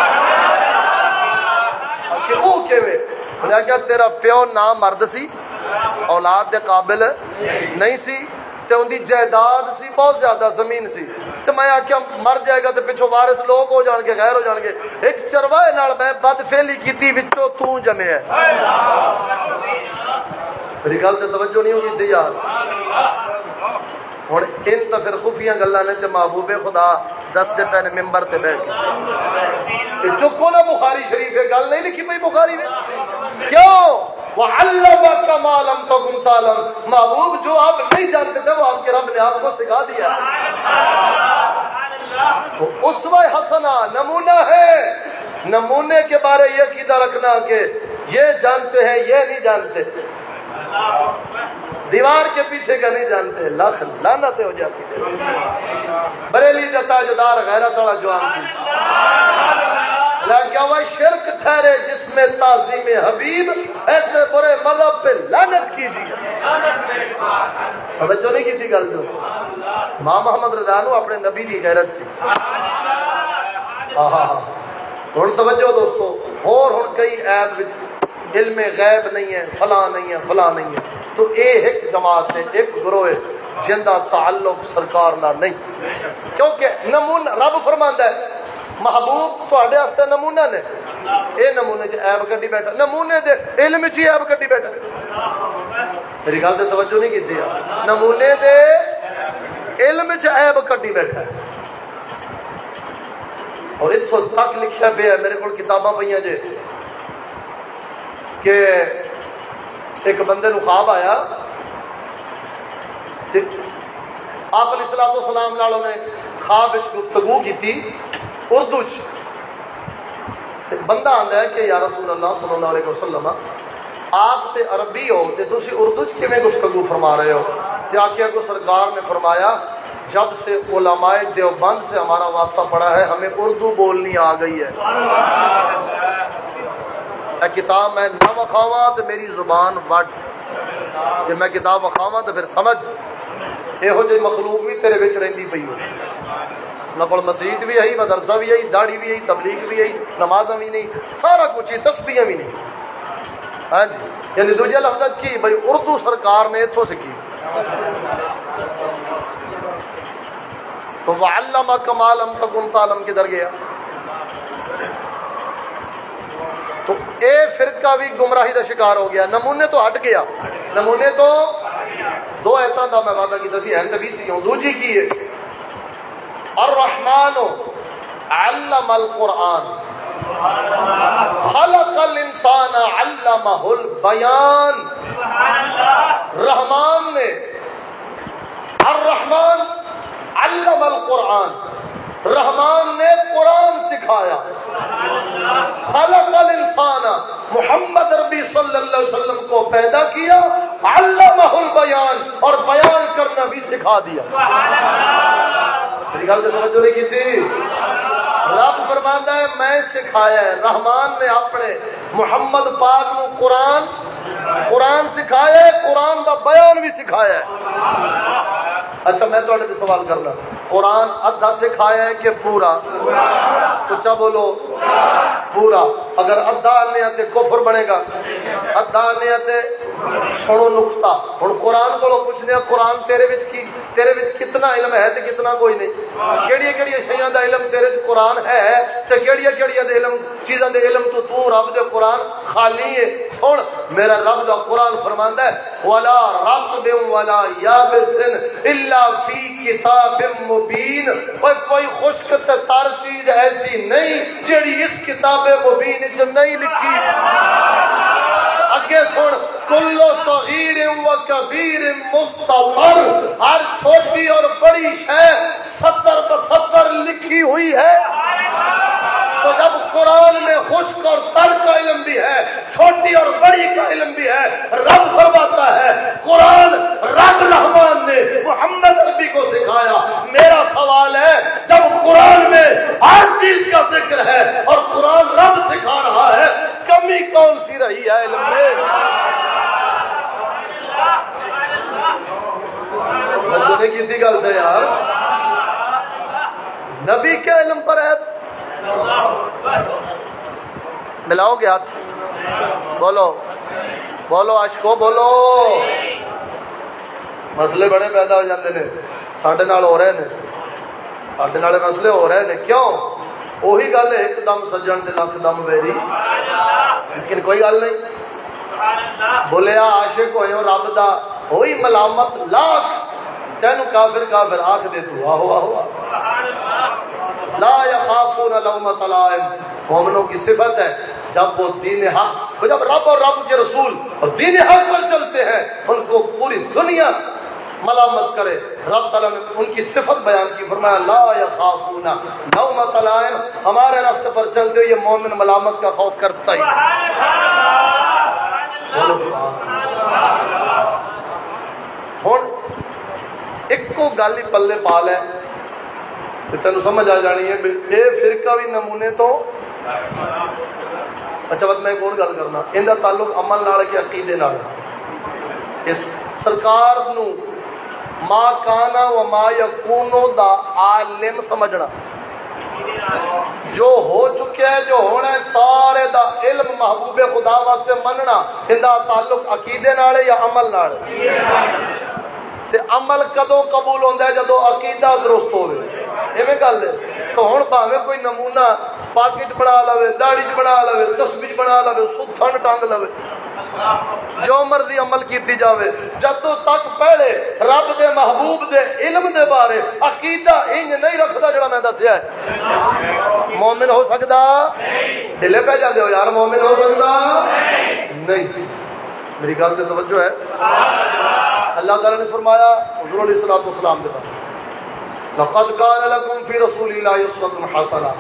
کہ او کیویں؟ انہاں کہا تیرا پیو نا مرد سی، اولاد دے قابل نہیں سی، تے ان دی جائیداد سی بہت زیادہ، زمین سی. تے میں آکھیا مر جائے گا تے پچھوں وارث لوگ ہو جان گے، غیر ہو جان گے. ایک چروائے نال میں بد فعلی کیتی وچوں تو جمے ہے. میری گل تے توجہ نہیں ہوگی تے یار. ہن ان تے پھر خفیہ گلاں نے تے محبوب خدا دستے پے نے ممبر تے بیٹھ کے چکو نا. بخاری شریف ہے گل نہیں لکھی پئی بخاری میں. کیوں؟ وَعَلَّمَكَ مَا لَمْ تَكُنْ تَعْلَمْ. محبوب جو آپ نہیں جانتے تھے وہ آپ کے رب نے آپ کو سکھا دیا. تو اسوہ حسنہ نمونہ ہے. نمونے کے بارے یہ عقیدہ رکھنا کہ یہ جانتے ہیں یہ نہیں جانتے، دیوار کے پیچھے کا نہیں جانتے، لاکھ لعنتیں ہو جاتی ہیں. بریلی کا تاجدار غیرت والا جوان سی، لیکن وہ شرک ٹھہرے جس میں تعظیم حبیب، ایسے برے مذہب پہ لعنت کیجیے. توجہ نہیں کی تھی گل جو ماں محمد رضا نو اپنے نبی دی غیرت سی. آہا ہن توجہ دوستو، اور ہن کئی عیب علم غیب نہیں ہے، فلاں نہیں ہے، فلاں نہیں ہے. تو اے ایک جماعت ہے، ایک گروہ ہے جندہ تعلق سرکار نہ نہیں. کیونکہ نمونہ رب فرماندا ہے محبوب تواڈے واسطے نمونہ نے. اے نمونے چ عیب کڈی بیٹھا، نمونے دے علم چ عیب کڈی بیٹھا. میری گل تے توجہ نہیں کیتی. نمونے دے علم چ عیب کڈی بیٹھا ہے. اور اتھوں تک لکھیا پیا ہے، میرے کول کتاباں پئیاں جے، کہ ایک بندے نو خواب آیا تے آپ علیہ الصلوۃ والسلام نال نے خواب وچ گفتگو کیتی اردو چ. تے بندہ آندا ہے کہ یا رسول اللہ صلی اللہ علیہ وسلم آپ تے عربی ہو تے تسی اردو چ کیویں گفتگو فرما رہے ہو؟ تے آکھیا کو سرکار نے فرمایا جب سے علماء دیوبند سے ہمارا واسطہ پڑا ہے ہمیں اردو بولنی آ گئی ہے. اے کتاب میں نہ وکھاواں تو میری زبان وڈ، جے میں کتاب وکھاواں تو پھر سمجھ. یہو جی مخلوق بھی تیرے وچ رہندی پئی ہو. نہ کول مسجد بھی ہے، مدرسہ بھی ہے، داڑھی بھی ہے، تبلیغ بھی ہے، نمازاں بھی نہیں، سارا کچھ ہی، تسبیحاں بھی نہیں. ہاں جی، یعنی دوجے لفظ کی بھائی اردو سرکار نے اتھوں سیکھی. تو وَعَلَّمَكَ مَا لَمْ تَكُنْ تَعْلَمْ کدھر گیا؟ تو اے فرقہ بھی گمراہی دا شکار ہو گیا. نمونے تو ہٹ گیا. نمونے تو دو ایتاں دا میں وعدہ کیتا سی، اہم نبی سی ہوں. دوجی کی ہے الرحمن علم القرآن خلق الانسان علمہ البیان. رحمان نے الرحمن علم القرآن، رحمان نے قرآن سکھایا. خلق الانسان، محمد ربی صلی اللہ علیہ وسلم کو پیدا کیا. علمہ البیان، اور بیان کرنا بھی سکھا دیا. میری گل سے توجہ نہیں کی تھی. رب فرماتا ہے میں سکھایا ہے. رحمان نے اپنے محمد پاک نو قرآن قرآن سکھایا ہے، قرآن دا بیان بھی سکھایا ہے. اچھا میں تو سے سوال کرنا، قرآن ادھا سکھایا ہے کہ پورا؟ اچھا بولو پورا. اگر ادھا آنے آتے کفر بنے گا، ادھا آنے آتے سنو نقطہ ہوں قرآن کو پوچھنے قرآن تیرے وچ کی تیرے وچ کتنا علم ہے تے کتنا کوئی نہیں کیڑی کیڑی شیاں دا علم تیرے وچ قرآن ہے تے کیڑی کیڑی دے علم چیزاں دے علم تو تو رب دے قرآن خالی ہے سن میرا رب دا قرآن فرماندا ہے ولا رطب ولا یابس الا فی کتاب مبین کوئی خشک تے تر چیز ایسی نہیں جیڑی اس کتاب مبین وچ نہیں لکھی اگے سن کل صغیر و کبیر مستطر ہر چھوٹی اور بڑی شے ستر بستر لکھی ہوئی ہے تو جب قرآن میں خشک اور تر کا علم بھی ہے چھوٹی اور بڑی کا علم بھی ہے رب فرماتا ہے قرآن رب رحمان نے محمد عربی کو سکھایا میرا سوال ہے جب قرآن میں ہر چیز کا ذکر ہے اور قرآن رب سکھا رہا ہے کمی کون سی رہی ہے علم میں نے کی تھی گل تھا یار نبی کے علم پر ہے ملاؤ گے ہاتھ بولو بولو عاشقو بولو مسئلے بڑے پیدا ہو جاتے ہیں ساڈے نال ہو رہے ہیں ساڈے نال مسئلے ہو رہے ہیں کیوں وہی گل ہے ایک دم سجن تے لکھ دم ویری لیکن کوئی گل نہیں بولیا عاشق ہوئے ہو رب دا ہوئی ملامت لاکھ تینو کافر کافر آکھ دے تو آہو آہو لا یخافون لومۃ لائم مومنوں کی صفت ہے جب وہ دین حق جب رب اور رب کے رسول اور دین حق پر چلتے ہیں ان کو پوری دنیا ملامت کرے رب تعالیٰ نے ان کی صفت بیان کی فرمایا لا یخافون لومۃ لائم ہمارے راستے پر چلتے یہ مومن ملامت کا خوف کرتا ہی ہوں ایک کو گل ہی پلے پا لے تینوں سمجھ آ جانی ہے اے فرقہ بھی نمونے تو اچھا بات میں ایک اور گل کرنا ان کا تعلق عمل نال کے عقیدے نال سرکار نو ما کانا و ما یکونو دا عالم سمجھنا جو ہو چکے ہے جو ہونا ہے سارے دا علم محبوب خدا واسطے مننا ان دا تعلق عقیدے نال یا عمل نال تے عمل کدو قبول ہوندا ہے جدو عقیدہ درست ہوے ایویں گل ہے تو ہن بھاویں کوئی نمونہ پاکی چ بنا لوے داڑھی چ بنا لوے تسبیح بنا لوے ستھن ٹانگ لوے جو مرضی عمل کیتی جاوے جدوں تک پہلے رب دے محبوب دے علم دے بارے عقیدہ انج نہیں رکھدا جڑا میں دسیا ہے مومن ہو سکدا نہیں ڈلے پہ جاندے ہو یار مومن ہو سکدا نہیں میری گل تے توجہ ہے اللہ تعالیٰ نے فرمایا حضور علیہ الصلوۃ والسلام کے بعد لقد كان لكم في رسول الله اسوة حسنة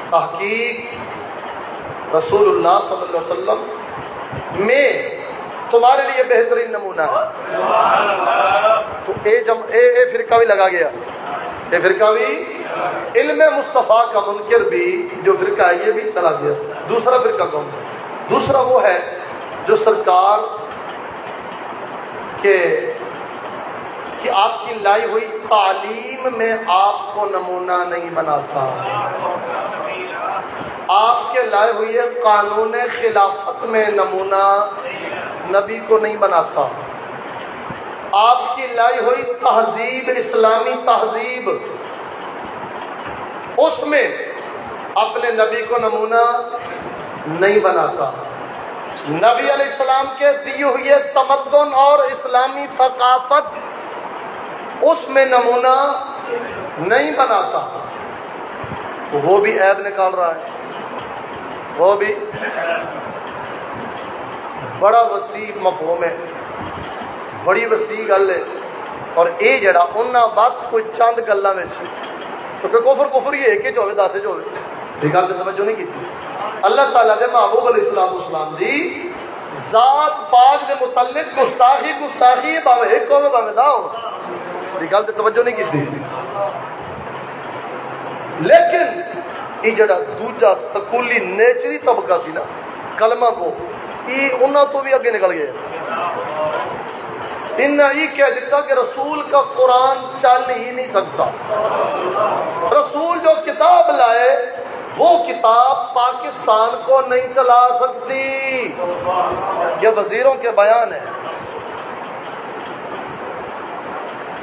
تحقیق رسول اللہ صلی اللہ علیہ وسلم میں تمہارے لیے بہترین نمونہ ہے تو اے جم اے اے فرقہ بھی لگا گیا اے فرقہ بھی علم مصطفیٰ کا منکر بھی جو فرقہ ہے یہ بھی چلا گیا دوسرا فرقہ کون سا دوسرا وہ ہے جو سرکار کہ کہ آپ کی لائی ہوئی تعلیم میں آپ کو نمونہ نہیں بناتا آپ کے لائے ہوئی قانون خلافت میں نمونہ نبی کو نہیں بناتا آپ کی لائی ہوئی تہذیب اسلامی تہذیب اس میں اپنے نبی کو نمونہ نہیں بناتا نبی علیہ السلام کے دیے ہوئے تمدن اور اسلامی ثقافت اس میں نمونہ نہیں بناتا تو وہ بھی عیب نکال رہا ہے وہ بھی بڑا وسیع مفہوم ہے بڑی وسیع گل ہے اور اے جڑا انہاں بات کوئی چند گلاں وچ کیونکہ کفر کفر یہ ایک ہی ہوے دس وچ ہوے یہ گل تے توجہ نہیں کیتی اللہ تعالیٰ دے محبوب علیہ الصلوۃ والسلام دی ذات پاک دے متعلق گستاخی گستاخی باوے ایک ہوے باوے دا ہو یہ گل تے توجہ نہیں کیتی لیکن یہ جڑا دوجا سکولی نیچری طبقہ سی نا کلمہ کو یہ انہاں تو بھی اگے نکل گئے انہاں یہ کہہ دیتا کہ رسول کا قرآن چل ہی نہیں سکتا رسول جو کتاب لائے وہ کتاب پاکستان کو نہیں چلا سکتی یہ وزیروں کے بیان ہے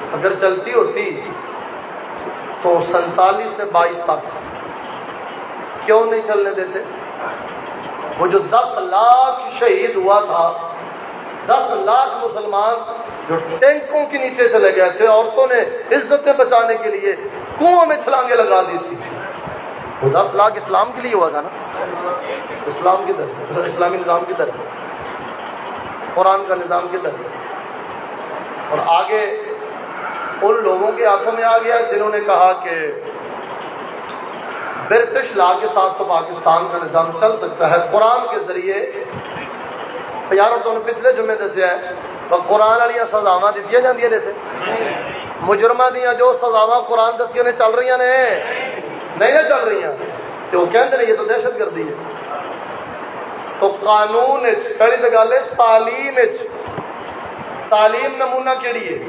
اگر چلتی ہوتی تو سینتالیس سے بائیس تک کیوں نہیں چلنے دیتے؟ وہ جو دس لاکھ شہید ہوا تھا، دس لاکھ مسلمان جو ٹینکوں کے نیچے چلے گئے تھے، عورتوں نے عزتیں بچانے کے لیے کنووں میں چھلانگیں لگا دی تھی، وہ دس لاکھ اسلام کے لیے ہوا تھا نا، اسلام کی طرف، اسلامی نظام کی طرف، قرآن کا نظام کی طرف۔ اور آگے ان لوگوں کے ہاتھوں میں آ گیا جنہوں نے کہا کہ برٹش لا کے ساتھ تو پاکستان کا نظام چل سکتا ہے قرآن کے ذریعے۔ یار تو نے پچھلے جمعے دسیا ہے قرآن والی سزاواں دیتی جاندیاں نے، مجرمہ دیا جو سزاواں قرآن دسیاں نے چل رہی نے نہیں نہ چل رہی، تو وہ کہتے ہیں یہ تو دہشت گردی ہے۔ تو قانون پہلی تو گل ہے تعلیم، تعلیم نمونہ کیڑی ہے؟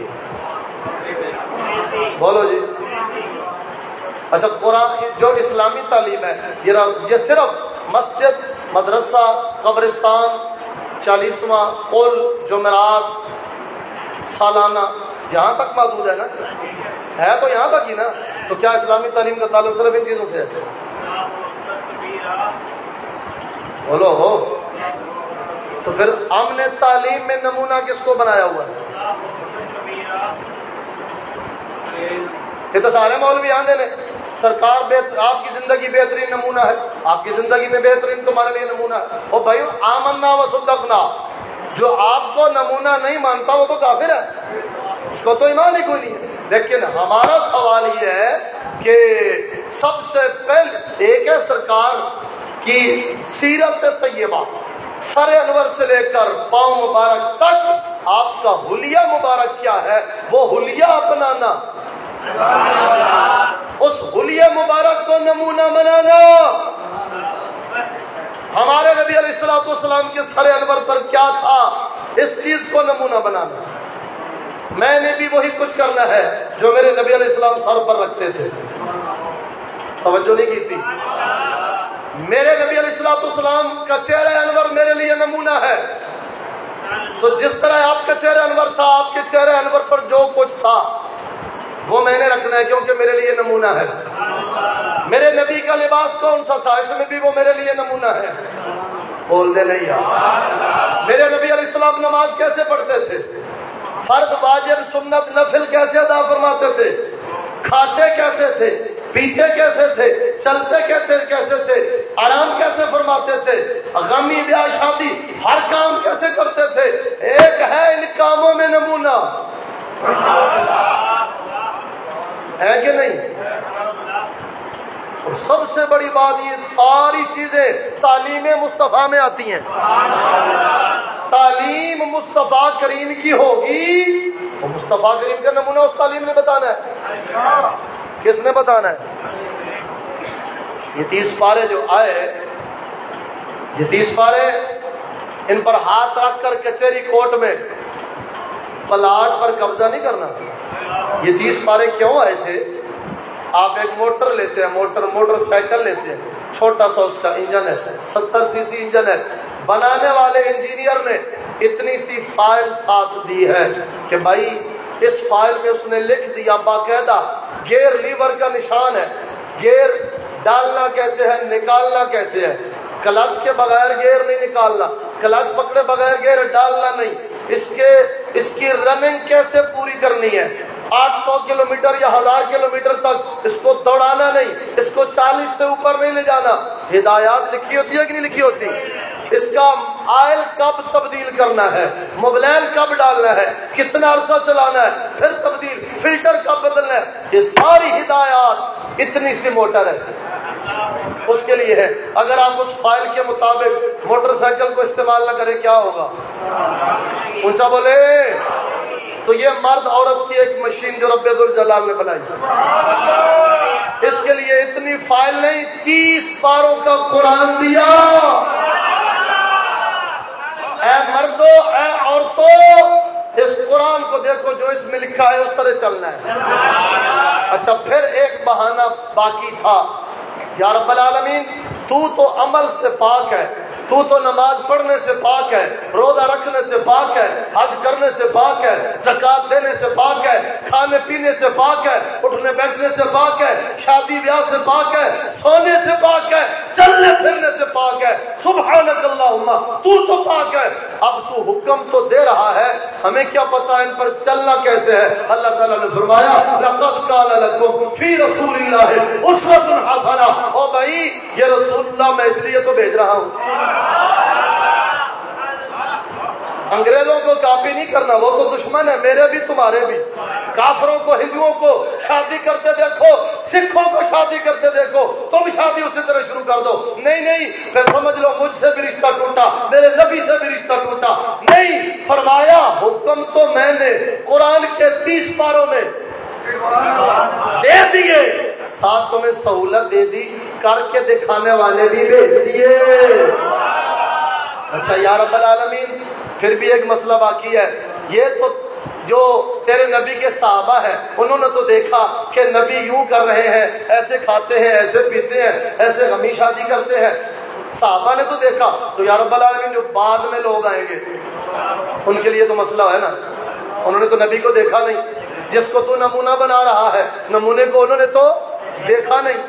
بولو جی۔ اچھا قرآن جو اسلامی تعلیم ہے یہ صرف مسجد، مدرسہ، قبرستان، چالیسواں، قل، جمعرات، سالانہ یہاں تک محدود ہے نا؟ ہے تو یہاں تک ہی نا؟ تو کیا اسلامی تعلیم کا تعلق صرف ان چیزوں سے ہے؟ بولو ہو۔ تو پھر ہم نے تعلیم میں نمونہ کس کو بنایا ہوا ہے؟ یہ تو سارے مولوی آندے نے سرکار آپ کی زندگی بہترین نمونہ ہے، آپ کی زندگی میں بہترین تمہارے لیے نمونہ ہے۔ او بھائی آمنا و صدقنا، جو آپ کو نمونہ نہیں مانتا وہ تو کافر ہے، اس کو تو ایمان ہی کوئی نہیں ہے۔ لیکن ہمارا سوال یہ ہے کہ سب سے پہلے ایک ہے سرکار کی سیرت طیبہ، سر انور سے لے کر پاؤں مبارک تک آپ کا حلیہ مبارک کیا ہے، وہ حلیہ اپنانا، اس حلیہ مبارک کو نمونہ بنانا۔ ہمارے نبی علیہ الصلوۃ والسلام کے سر انور پر کیا تھا، اس چیز کو نمونہ بنانا۔ میں نے بھی وہی کچھ کرنا ہے جو میرے نبی علیہ السلام سر پر رکھتے تھے، توجہ نہیں کی تھی۔ میرے نبی علیہ الصلوۃ والسلام کا چہرہ انور میرے لیے نمونہ ہے، تو جس طرح آپ کا چہرہ انور تھا، آپ کے چہرہ انور پر جو کچھ تھا وہ میں نے رکھنا ہے کیونکہ میرے لیے نمونہ ہے۔ میرے نبی کا لباس کون سا تھا، اس میں بھی وہ میرے لیے نمونہ ہے۔ بول دے نہیں یار۔ میرے نبی علیہ السلام نماز کیسے پڑھتے تھے، فرض واجب سنت نفل کیسے ادا فرماتے تھے، کھاتے کیسے تھے، پیتے کیسے تھے، چلتے کیسے کیسے تھے، آرام کیسے فرماتے تھے، غمی بیاہ شادی ہر کام کیسے کرتے تھے، ایک ہے ان کاموں میں نمونہ ہے کہ نہیں؟ اور سب سے بڑی بات یہ ساری چیزیں تعلیم مصطفیٰ میں آتی ہیں۔ تعلیم مصطفیٰ کریم کی ہوگی، وہ مصطفیٰ کریم کا نمونہ اس تعلیم نے بتانا ہے۔ کس نے بتانا ہے؟ یہ تیس پارے جو آئے، یہ تیس پارے ان پر ہاتھ رکھ کر کچہری کورٹ میں پلاٹ پر قبضہ نہیں کرنا۔ یہ تیس پارے کیوں آئے تھے؟ آپ ایک موٹر لیتے ہیں، موٹر موٹر سائیکل لیتے ہیں، چھوٹا سا اس کا انجن ہے، ستر سی سی انجن ہے، بنانے والے انجینئر نے اتنی سی فائل ساتھ دی ہے کہ بھائی اس فائل میں اس نے لکھ دیا باقاعدہ گیئر لیور کا نشان ہے، گیئر ڈالنا کیسے ہے، نکالنا کیسے ہے، کلچ کے بغیر گیئر نہیں نکالنا، کلچ پکڑے بغیر گیئر ڈالنا نہیں، اس کے اس کی رننگ کیسے پوری کرنی ہے، آٹھ سو کلو میٹر یا ہزار کلو میٹر تک اس کو دوڑانا نہیں، اس کو چالیس سے اوپر نہیں لے جانا۔ ہدایات لکھی ہوتی ہے کہ نہیں لکھی ہوتی؟ اس کا آئل کب تبدیل کرنا ہے، موبلائل کب ڈالنا ہے، کتنا عرصہ چلانا ہے، پھر تبدیل، فلٹر کب بدلنا ہے، یہ ساری ہدایات اتنی سی موٹر ہے اس کے لیے ہے۔ اگر آپ اس فائل کے مطابق موٹر سائیکل کو استعمال نہ کریں کیا ہوگا؟ اونچا بولے۔ تو یہ مرد عورت کی ایک مشین جو رب ذوالجلال نے بنائی، اس کے لیے اتنی فائل نہیں، تیس پاروں کا قرآن دیا۔ اے مردو، اے عورتوں، اس قرآن کو دیکھو جو اس میں لکھا ہے اس طرح چلنا ہے۔ اچھا پھر ایک بہانہ باقی تھا، یا رب العالمین تو تو عمل سے پاک ہے، تو تو نماز پڑھنے سے پاک ہے، روزہ رکھنے سے پاک ہے، حج کرنے سے پاک ہے، زکات دینے سے پاک ہے، کھانے پینے سے پاک ہے، اٹھنے بیٹھنے سے پاک ہے، شادی بیاہ سے پاک ہے، سونے سے پاک ہے، چلنے پھرنے سے پاک ہے۔ سبحانک اللہم، تو تو پاک ہے۔ اب تو حکم تو دے رہا ہے، ہمیں کیا پتا ان پر چلنا کیسے ہے؟ اللہ تعالیٰ نے فرمایا لقد کان لکم فی رسول اللہ اسوۃ حسنہ۔ او بھائی یہ رسول اللہ میں اس لیے تو بھیج رہا ہوں، انگریزوں کو کاپی نہیں کرنا، وہ تو دشمن ہے میرے بھی تمہارے بھی۔ کافروں کو ہندوؤں کو شادی کرتے دیکھو، سکھوں کو شادی کرتے دیکھو، تم شادی اسی طرح شروع کر دو۔ نہیں نہیں، پھر سمجھ لو مجھ سے بھی رشتہ ٹوٹا، میرے نبی سے بھی رشتہ ٹوٹا۔ نہیں، فرمایا حکم تو میں نے قرآن کے تیس پاروں میں دے دیے، ساتھ تمہیں سہولت دے دی، کر کے دکھانے والے بھی بھیج دیے۔ اچھا یا رب العالمین، پھر بھی ایک مسئلہ باقی ہے۔ یہ تو جو تیرے نبی کے صحابہ ہیں انہوں نے تو دیکھا کہ نبی یوں کر رہے ہیں، ایسے کھاتے ہیں، ایسے پیتے ہیں، ایسے غمی شادی کرتے ہیں، صحابہ نے تو دیکھا۔ تو یا رب العالمین جو بعد میں لوگ آئیں گے ان کے لیے تو مسئلہ ہے نا، انہوں نے تو نبی کو دیکھا نہیں، جس کو تو نمونہ بنا رہا ہے نمونے کو انہوں نے تو دیکھا نہیں۔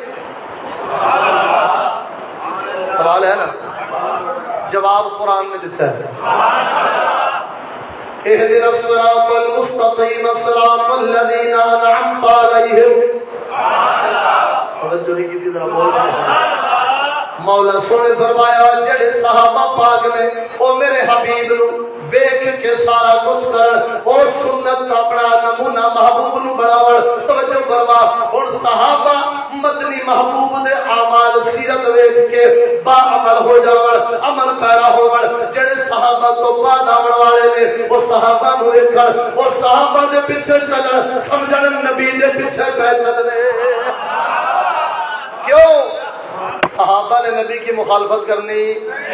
سوال ہے نا، جواب قرآن نے دیتا ہے۔ اهدنا الصراط المستقيم صراط الذين انعمت عليهم۔ توجہ نہیں کی تھی، ذرا بول سکتے۔ مولا سونے فرمایا جڑے صحابہ پاک نے او میرے حبیب نو ویکھ کے سارا کچھ کر اور سنت کا اپنا نمونہ محبوب نو بناون۔ توجہ فرما، ہن صحابہ مدنی محبوب دے اعمال سیرت ویکھ کے با عمل ہو جاون، عمل پیرا ہوون۔ جڑے صحابہ تو بعد آون والے نے او صحابہ نو ویکھن اور صحابہ دے پیچھے چلن، سمجھن نبی دے پیچھے پے چلنے۔ کیوں؟ صحابہ نے نبی کی مخالفت کرنی،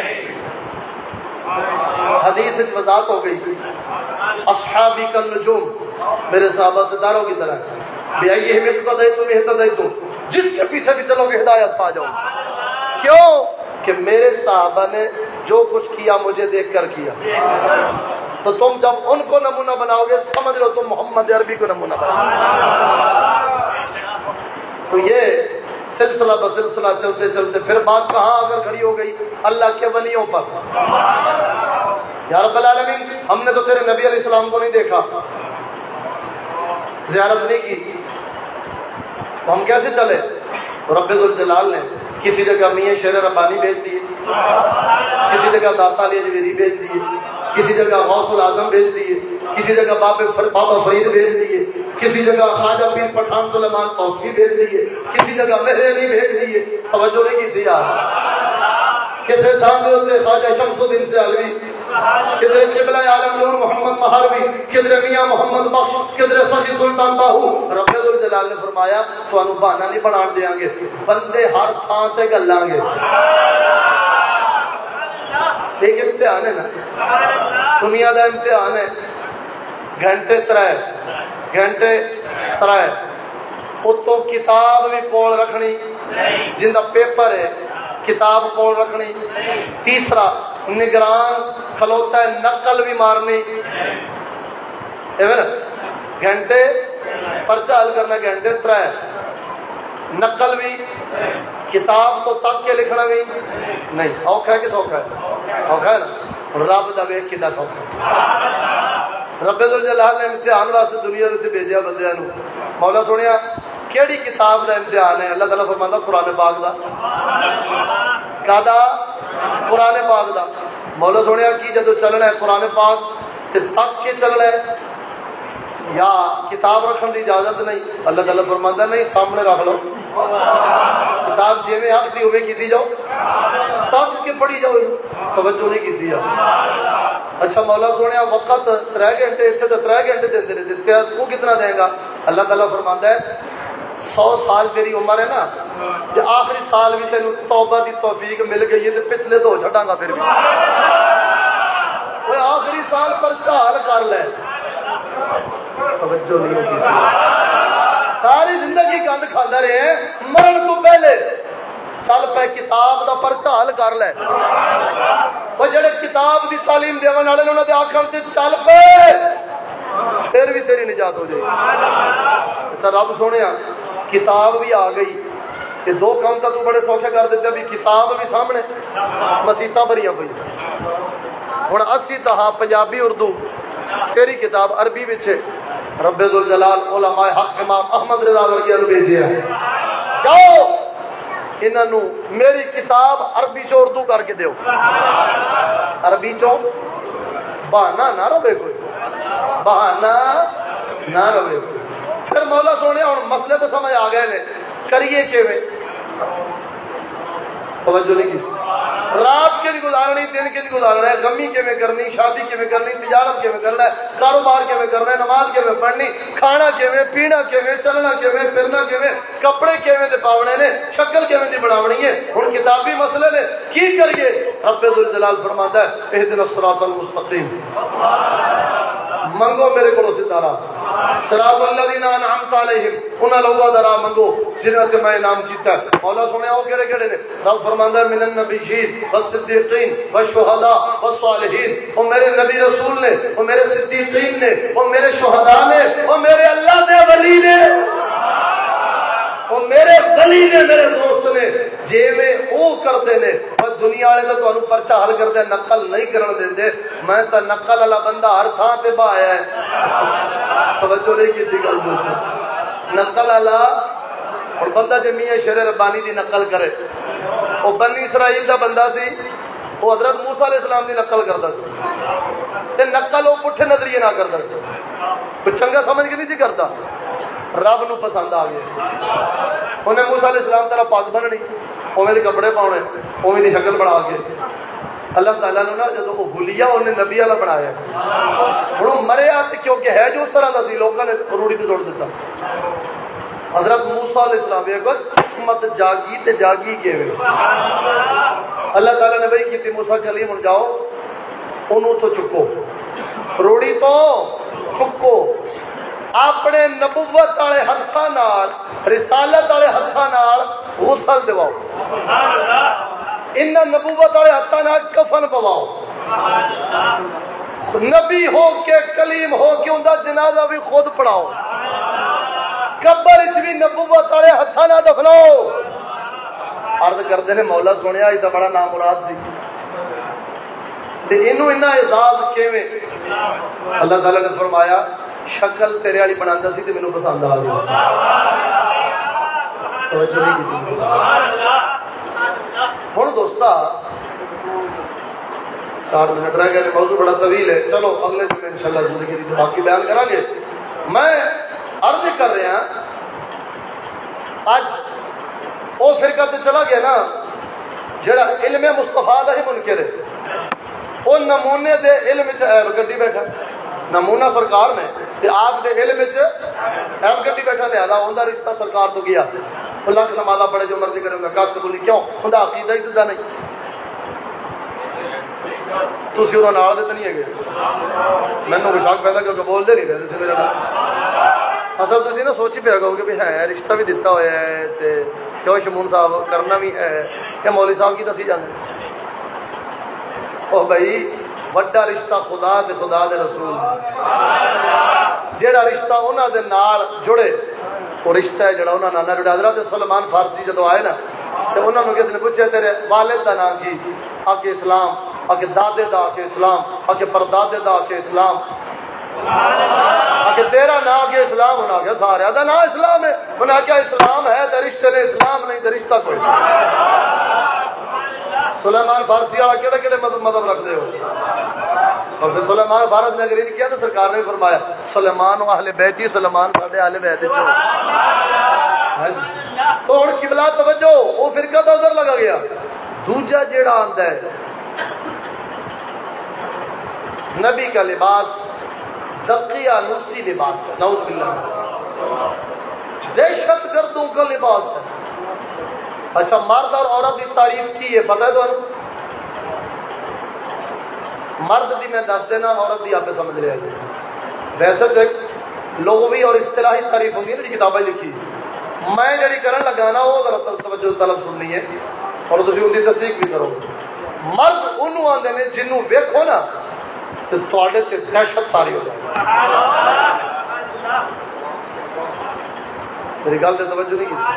حدیث وضاحت ہو گئی، اصحابی کا نجوم، میرے صحابہ ستاروں کی طرح، بِأَيِّهِمْ اقْتَدَيْتُمْ اهْتَدَيْتُمْ، جس کے پیچھے بھی چلو گے ہدایت پا جاؤ۔ کیوں؟ کہ میرے صحابہ نے جو کچھ کیا مجھے دیکھ کر کیا۔ تو تم جب ان کو نمونہ بناؤ گے سمجھ لو تم محمد عربی کو نمونہ بناؤ گے۔ تو یہ سلسلہ بسلسلہ چلتے چلتے پھر بات کہاں اگر کھڑی ہو گئی؟ اللہ کے ولیوں پر۔ یا رب العالمین، ہم نے تو تیرے نبی علیہ السلام کو نہیں دیکھا، زیارت نہیں کی، تو ہم کیسے چلے؟ رب ذوالجلال نے کسی جگہ میاں شیر ربانی بھیج دیے، کسی جگہ داتا علی اجویری بھیج دیے، کسی جگہ غوث العظم بھیج دیے، کسی جگہ بابا فرید بھیج دیے، کسی جگہ خواجہ پیر پٹھان سلیمان توسیع بھیج دیے، کسی جگہ مہر علی بھیج دیے۔ توجہ نہیں کی تھی یار؟ کسے جانتے ہوتے خواجہ شمس الدین سیالوی، کدھر قبلہ عالم نور محمد مہاروی، کدھر میاں محمد بخش، کدھر سخی سلطان باہو۔ رب ذوالجلال نے فرمایا تو انو بہانہ نہیں بنا دیاں گے، بندے ہر تھان تے گلاں گے۔ ایک امتحان ہے نا، دنیا دا امتحان ہے، گھنٹے ترائے گھنٹے ترائے اتو کتاب بھی کول رکھنی، جندہ پیپر ہے کتاب کول رکھنی، تیسرا نگران کھلوتا ہے نقل بھی مارنی، گھنٹے پرچہ حل کرنا گھنٹے ترائے، نقل بھی، کتاب تو تک کے لکھنا بھی نہیں۔ اوکھا ہے کہ سوکھا ہے؟ اوکھا ہے نا۔ رب دا ویکھ کڈا سوکھا۔ رب ذوالجلال نے امتحان واسطے دنیا تے بھیجیا بندیاں نو۔ مولا سنیا کیڑی کتاب دا امتحان ہے؟ اللہ تعالیٰ فرماندا قرآن پاک دا۔ کادا؟ قرآن پاک دا۔ مولا سنیا کی جدو چلنا ہے قرآن پاک تے تک کے چلنا ہے یا کتاب رکھن دی اجازت نہیں؟ اللہ تعالیٰ فرماندا نہیں، سامنے رکھ لو، کتاب جی میں حق دی ہوئے کی دی جاؤ، تک کے پڑھی جاؤ، توجہ نہیں کی دی جاؤ۔ اچھا مولا سونے وقت ترے گھنٹے اتنے تو ترے گھنٹے دیتے رہے دیتے ہیں، وہ کتنا دے گا؟ اللہ تعالیٰ فرماندا ہے سو سال تیری عمر ہے نا، جو آخری سال بھی تینوں توبہ دی توفیق مل گئی ہے تو پچھلے تو چھٹاں گا پھر بھی، وہ آخری سال پر چال کر لے، توجہ نہیں ہوگی۔ ساری زندگی گند کھاتا رہے ہیں، مرن تو پہلے چل پہ کتاب دا پرچہ حل کر لے وہ جڑے کتاب دی تعلیم دیون والے انہاں دے آکھن تے چل پہ پھر بھی تیری نجات ہو جائے گی۔ اچھا رب سونیا کتاب بھی آ گئی کہ دو کام تو بڑے سوکھے کر دیتے ابھی کتاب بھی سامنے مسیتاں بھریاں پئی ہن اسی تہا پنجابی اردو تیری کتاب عربی وچ رب ذوالجلال علماء حق امام احمد رضا ورگیاں نوں بھیجیا ہے جاؤ انہاں نوں میری کتاب عربی چ اردو کر کے دیو عربی چ بہانہ نہ رہے کوئی بہانہ نہ رہے پھر مولا سونے ہن مسئلے تو سمجھ آ گئے نے کریے کیویں توجہ نہیں کی رات کے نہیں گزارنی دن کے نہیں گزارنا ہے غمی کیویں کرنی شادی کیویں کرنی تجارت کیویں کرنا ہے کاروبار کیویں کرنا ہے نماز کیویں پڑھنی کھانا کیویں پینا کیویں چلنا کیویں پھرنا کیویں کپڑے کیویں تے پاونے نے شکل کیویں دی بناونی ہے ہن کتابی مسئلے نے کی کریے رب ذوالجلال فرماتا ہے اهدنا الصراط المستقیم منگو میرے کو ستارہ صراط الذین انعمت علیہم انہاں لوگوں دا راہ منگو جنہاں تے میں انعام کیتا ہے مولا سنیا او کیڑے کیڑے نے رب فرماندا ہے من النبیین والصدیقین والشہداء والصالحین او میرے نبی رسول نے او میرے صدیقین نے او میرے شہداء نے او میرے اللہ دے ولی نے او میرے ولی نے میرے دوست نے جیویں او کردے نے پر دنیا والے تے تانوں پرچہ حل کردے نقل نہیں کرن دیندے میں تے نقل والا بندہ ہر تھاں تے بایا ہے توجہ نہیں کیتی گل بولتے نقل والا اور بندہ جے میاں شیر ربانی دی نقل کرے او بنی اسرائیل دا بندہ سی وہ حضرت موسیٰ علیہ السلام دی نقل کردا سی تے نقل او پٹھے نظریے نہ کردا سی کوئی چنگا سمجھ کے نہیں سی کردا رب نو پسند آ گیا انہیں موسیٰ علیہ السلام طرح پاک بننی اوویں دے کپڑے پاونے اوویں دی شکل بنا کے اللہ تعالیٰ نے نا جدو وہ بھولیا انہیں نبی والا بنایا ہن وہ مریا تے کیونکہ ہے جو اس طرح دا سی لوکاں نے روڑی تے چھوڑ دیتا حضرت موسیٰ علیہ السلام ایک قسمت جاگی تے جاگی کیویں اللہ تعالیٰ نے بھائی کیتی موسیٰ کلیم ہن جاؤ انہوں تو چکو روڑی تو چکو اپنے نبوت والے ہتھاں نال رسالت والے ہتھاں نال غسل دواؤ ان نبوت والے ہتھاں نال کفن پواؤ نبی ہو کے کلیم ہو کے ان دا جنازہ بھی خود پڑھاؤ قبر وچ بھی نبوت والے ہتھاں نال دفناؤ عرض کردے نے مولا سنیا یہ تے بڑا نام مراد سی تے اینو اتنا اعزاز کیویں اللہ تعالیٰ نے فرمایا شکل تیرے والی بناتا سی تے مینوں پسند آ گئی توجہ نہیں کی ہن دوستا چار منٹ رہ گئے موضوع بڑا طویل ہے چلو اگلے جمعے انشاءاللہ زندگی دی باقی بیان کریں گے میں عرض کر رہا اج او فرقہ تے چلا گیا نا جڑا علم مصطفیٰ دا ہی منکر ہے او نمونے دے علم وچ گڈی بیٹھا نمونہ سرکار نے تے آپ دے علم وچ ایب گڈی بیٹھا لہذا اوندا رشتہ سرکار تو گیا لاکھ نمازاں پڑھے جو مرضی کرے گا کات قبولی کیوں اوندا عقیدہ ہی سیدھا نہیں تسی انہاں نال دے تے نہیں ہے مینوں شک پیدا کیونکہ بول دے نہیں رہے تسی میرے نال اصل تسی نا سوچی پیا گو کہ بھی ہے رشتہ بھی دیتا ہوا ہے تے کیوں شمون صاحب کرنا بھی ہے کہ مولوی صاحب کی دسی جانے او بھائی وڈا رشتہ خدا تے خدا دے رسول جیڑا رشتہ انہاں دے نال جڑے وہ رشتہ ہے جڑا انہاں نال جڑا حضرت سلمان فارسی جدو آئے نا تے انہاں نوں کس نے پوچھا تیرے والد دا نام کی آ کے اسلام آ کے دادے دا آ کے اسلام آ کے پردادے دا آ کے اسلام آ کے تیرا نام کے اسلام ہونا گیا سارے دا نام اسلام ہے انہاں کیا اسلام ہے تے رشتے نے اسلام نہیں تے رشتہ کوئی سلیمان فارسی والا کیڑے کیڑے مذہب رکھ دے ہو اور پھر سلیمان فارس نے اگر یہ کیا تو سرکار نے فرمایا سلیمان و اہل بیت ہی سلیمان ساڈے اہل بیت وچ تو ہن قبلہ توجہ او فرقہ تو ادھر لگا گیا دوجا جیڑا آندا ہے نبی کا لباس دقیانوسی لباس ہے نعوذ باللہ دہشت گردوں کا لباس ہے اچھا مرد اور عورت کی تعریف کی ہے پتہ ہے تو مرد دی میں دس دینا عورت دی آپ سمجھ لیا جائے ویسے تو ایک لغوی اور اصطلاحی تعریف ہوگی نا کتابیں لکھی میں جڑی کرن لگا نا وہ ذرا توجہ طلب سننی ہے اور تسی ان کی تصدیق بھی کرو. مرد انہوں آندے نے جنوں ویکھو نا تو تواڈے تے دہشت تاری ہو جائے. میری گل تے توجہ نہیں کی.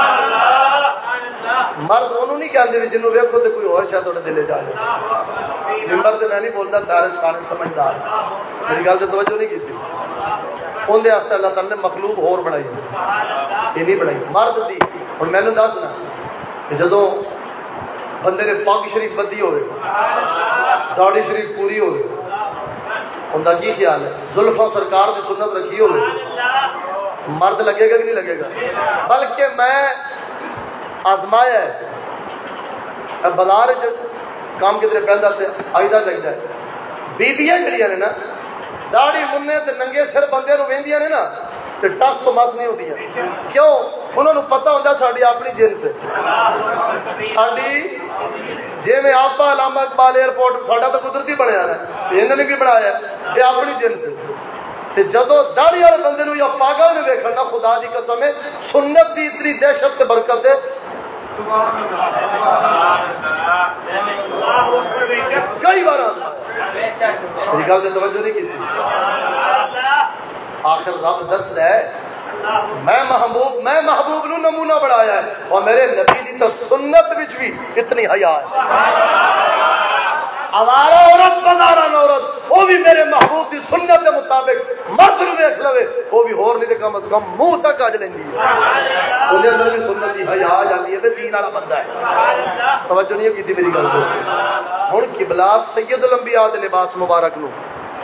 مرد انہوں نہیں کہتے جنوں ویکھو تو کوئی اور شاید تھوڑے دلے جا جائے. ممبر تے میں نہیں بولتا سارے سارے سمجھدار. میری گل تے توجہ نہیں کی. اندر واسطے اللہ تعالیٰ نے مخلوق ہور بنائی, یہ نہیں بنائی مرد دی. اور مینوں دسنا کہ جدوں بندے نے پگ شریف بدی ہوئے, داڑھی شریف پوری ہوئے, اندا کی خیال ہے؟ زلفاں سرکار دی سنت رکھی ہوئے, مرد لگے گا کہ نہیں لگے گا؟ بلکہ میں آزمایا ہے بازار کام کدھر پہنتا تے آئیدہ چاہیے بیبیاں جڑیاں نے نا داڑھی مننے تے ننگے سر بندے نو ویندیاں نے نا تے ٹس تو مس نہیں ہوندیاں. کیوں؟ انہوں نے پتہ ہوندا ساڈی اپنی جنس ہے, ساڈی جے میں آپ علامہ اقبال ایئرپورٹ ساڈا تو قدرتی بنیا ہے, انہوں نے بھی بنایا ہے, یہ اپنی جنس ہے. تے جدوں داڑھی والے بندے نو یا پاگل نے ویکھنا نا خدا دی قسم ہے سنت دی اتنی دہشت تے برکت ہے. کئی بار میری گل تے توجہ نہیں کی. آخر رب دس رہا ہے میں محبوب میں محبوب نو نمونہ بنایا ہے اور میرے نبی دی تو سنت وچ بھی اتنی حیا ہے. آوارہ عورت بازاران عورت وہ بھی میرے محبوب دی سنت کے مطابق مرد نو دیکھ لوے وہ بھی ہور نہیں تے کم از کم منہ تک اج لیندی ہے. اودے اندر بھی سنت دی حیا آ جاندی ہے, دین والا بندہ ہے. توجہ نہیں کیتی میری گل کو. ہن قبلہ سید الانبیاء دے لباس مبارک نو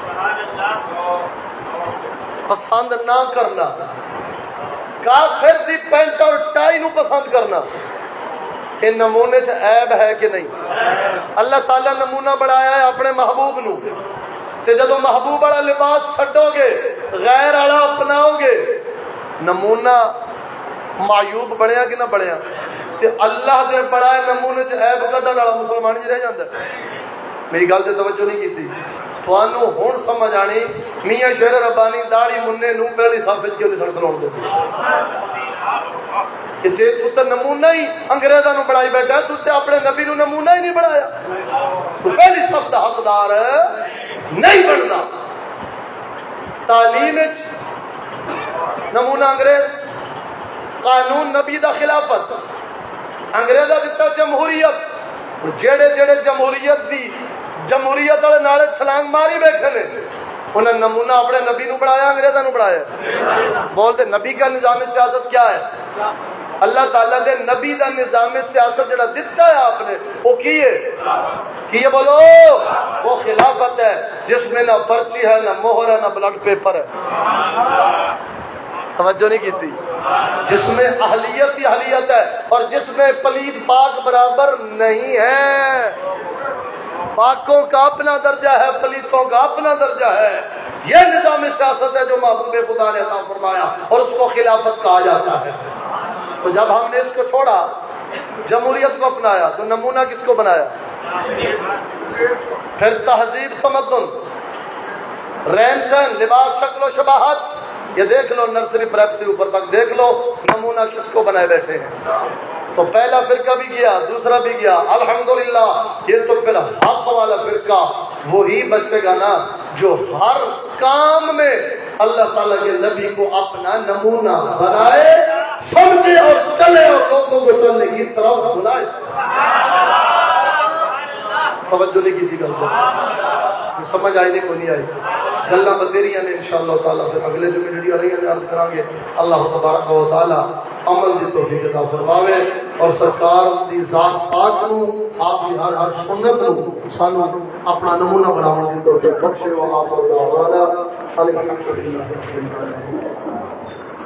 پسند نہ کرنا, کافر دی پینٹ اور ٹائی نو پسند کرنا, ان نمونے چ عیب ہے کہ نہیں؟ اللہ تعالیٰ نمونہ بڑھایا ہے اپنے محبوب نو, تے جدو محبوب والا لباس چھڈو گے غیر والا اپناؤ گے نمونہ معیوب بنیا کہ نہ بنیا؟ تے اللہ دے بڑھائے نمونے چ عیب کڈن والا مسلمان ہی رہ جاندا ہے. میری گل تے توجہ نہیں کیتی. تھانوں ہن سمجھ آنی میاں شیر ربانی داڑھی مننے نو پہلی صف وچ کیوں نہیں سڑک لاؤن دے کہ تے تو تے نمونہ ہی انگریزاں نو بڑھائی بیٹھا, تو تے اپنے نبی نو نمونہ ہی نہیں بنایا, تو پہلی صف دا حقدار نہیں بندا. تعلیم وچ نمونہ انگریز, قانون نبی دا خلافت, انگریزاں دتا جمہوریت. جڑے جڑے جمہوریت دی جمہوریت والے نالے چھلانگ ماری بیٹھے نے انہیں نمونہ اپنے نبی نو بڑھایا انگریزاں نو بڑھایا. بولتے نبی کا نظام سیاست کیا ہے؟ اللہ تعالیٰ نے نبی دا نظام سیاست جڑا دیتا ہے آپ نے وہ کی ہے کی ہے بولو, وہ خلافت ہے جس میں نہ پرچی ہے نہ مہر ہے نہ بلڈ پیپر ہے. توجہ نہیں کی تھی. جس میں اہلیت ہی اہلیت ہے اور جس میں پلید پاک برابر نہیں ہے. پاکوں کا اپنا درجہ ہے, پلیتوں کا اپنا درجہ ہے. یہ نظام سیاست ہے جو محبوب خدا نے عطا فرمایا اور اس کو خلافت کہا جاتا ہے. تو جب ہم نے اس کو چھوڑا جمہوریت کو اپنایا تو نمونہ کس کو بنایا؟ پھر تہذیب تمدن رہن سہن لباس شکل و شباہت یہ دیکھ لو, نرسری پریپ سے اوپر تک دیکھ لو نمونہ کس کو بنائے بیٹھے ہیں. تو پہلا فرقہ بھی گیا دوسرا بھی گیا الحمدللہ. یہ تو پھر حق والا فرقہ وہی بچے گا نا جو ہر کام میں اللہ تعالیٰ کے نبی کو اپنا نمونہ بنائے, سمجھے اور چلے اور لوگوں کو چلنے کی طرف بلائے. توجہ نہیں کی تھی گل کو, سمجھ آئی نہیں کو نہیں آئی. گلاں بتیریاں نے انشاءاللہ تعالیٰ پھر اگلے جو جڑی رہی ہیں عرض کریں گے. اللہ تبارک و تعالیٰ عمل دی توفیق عطا فرماوے اور سرکار دی ذات پاک نو آپ دی ہر ہر سنت نو سانو اپنا نمونہ بناون دی توفیق بخشے. و آخر دعوانا الحمدللہ.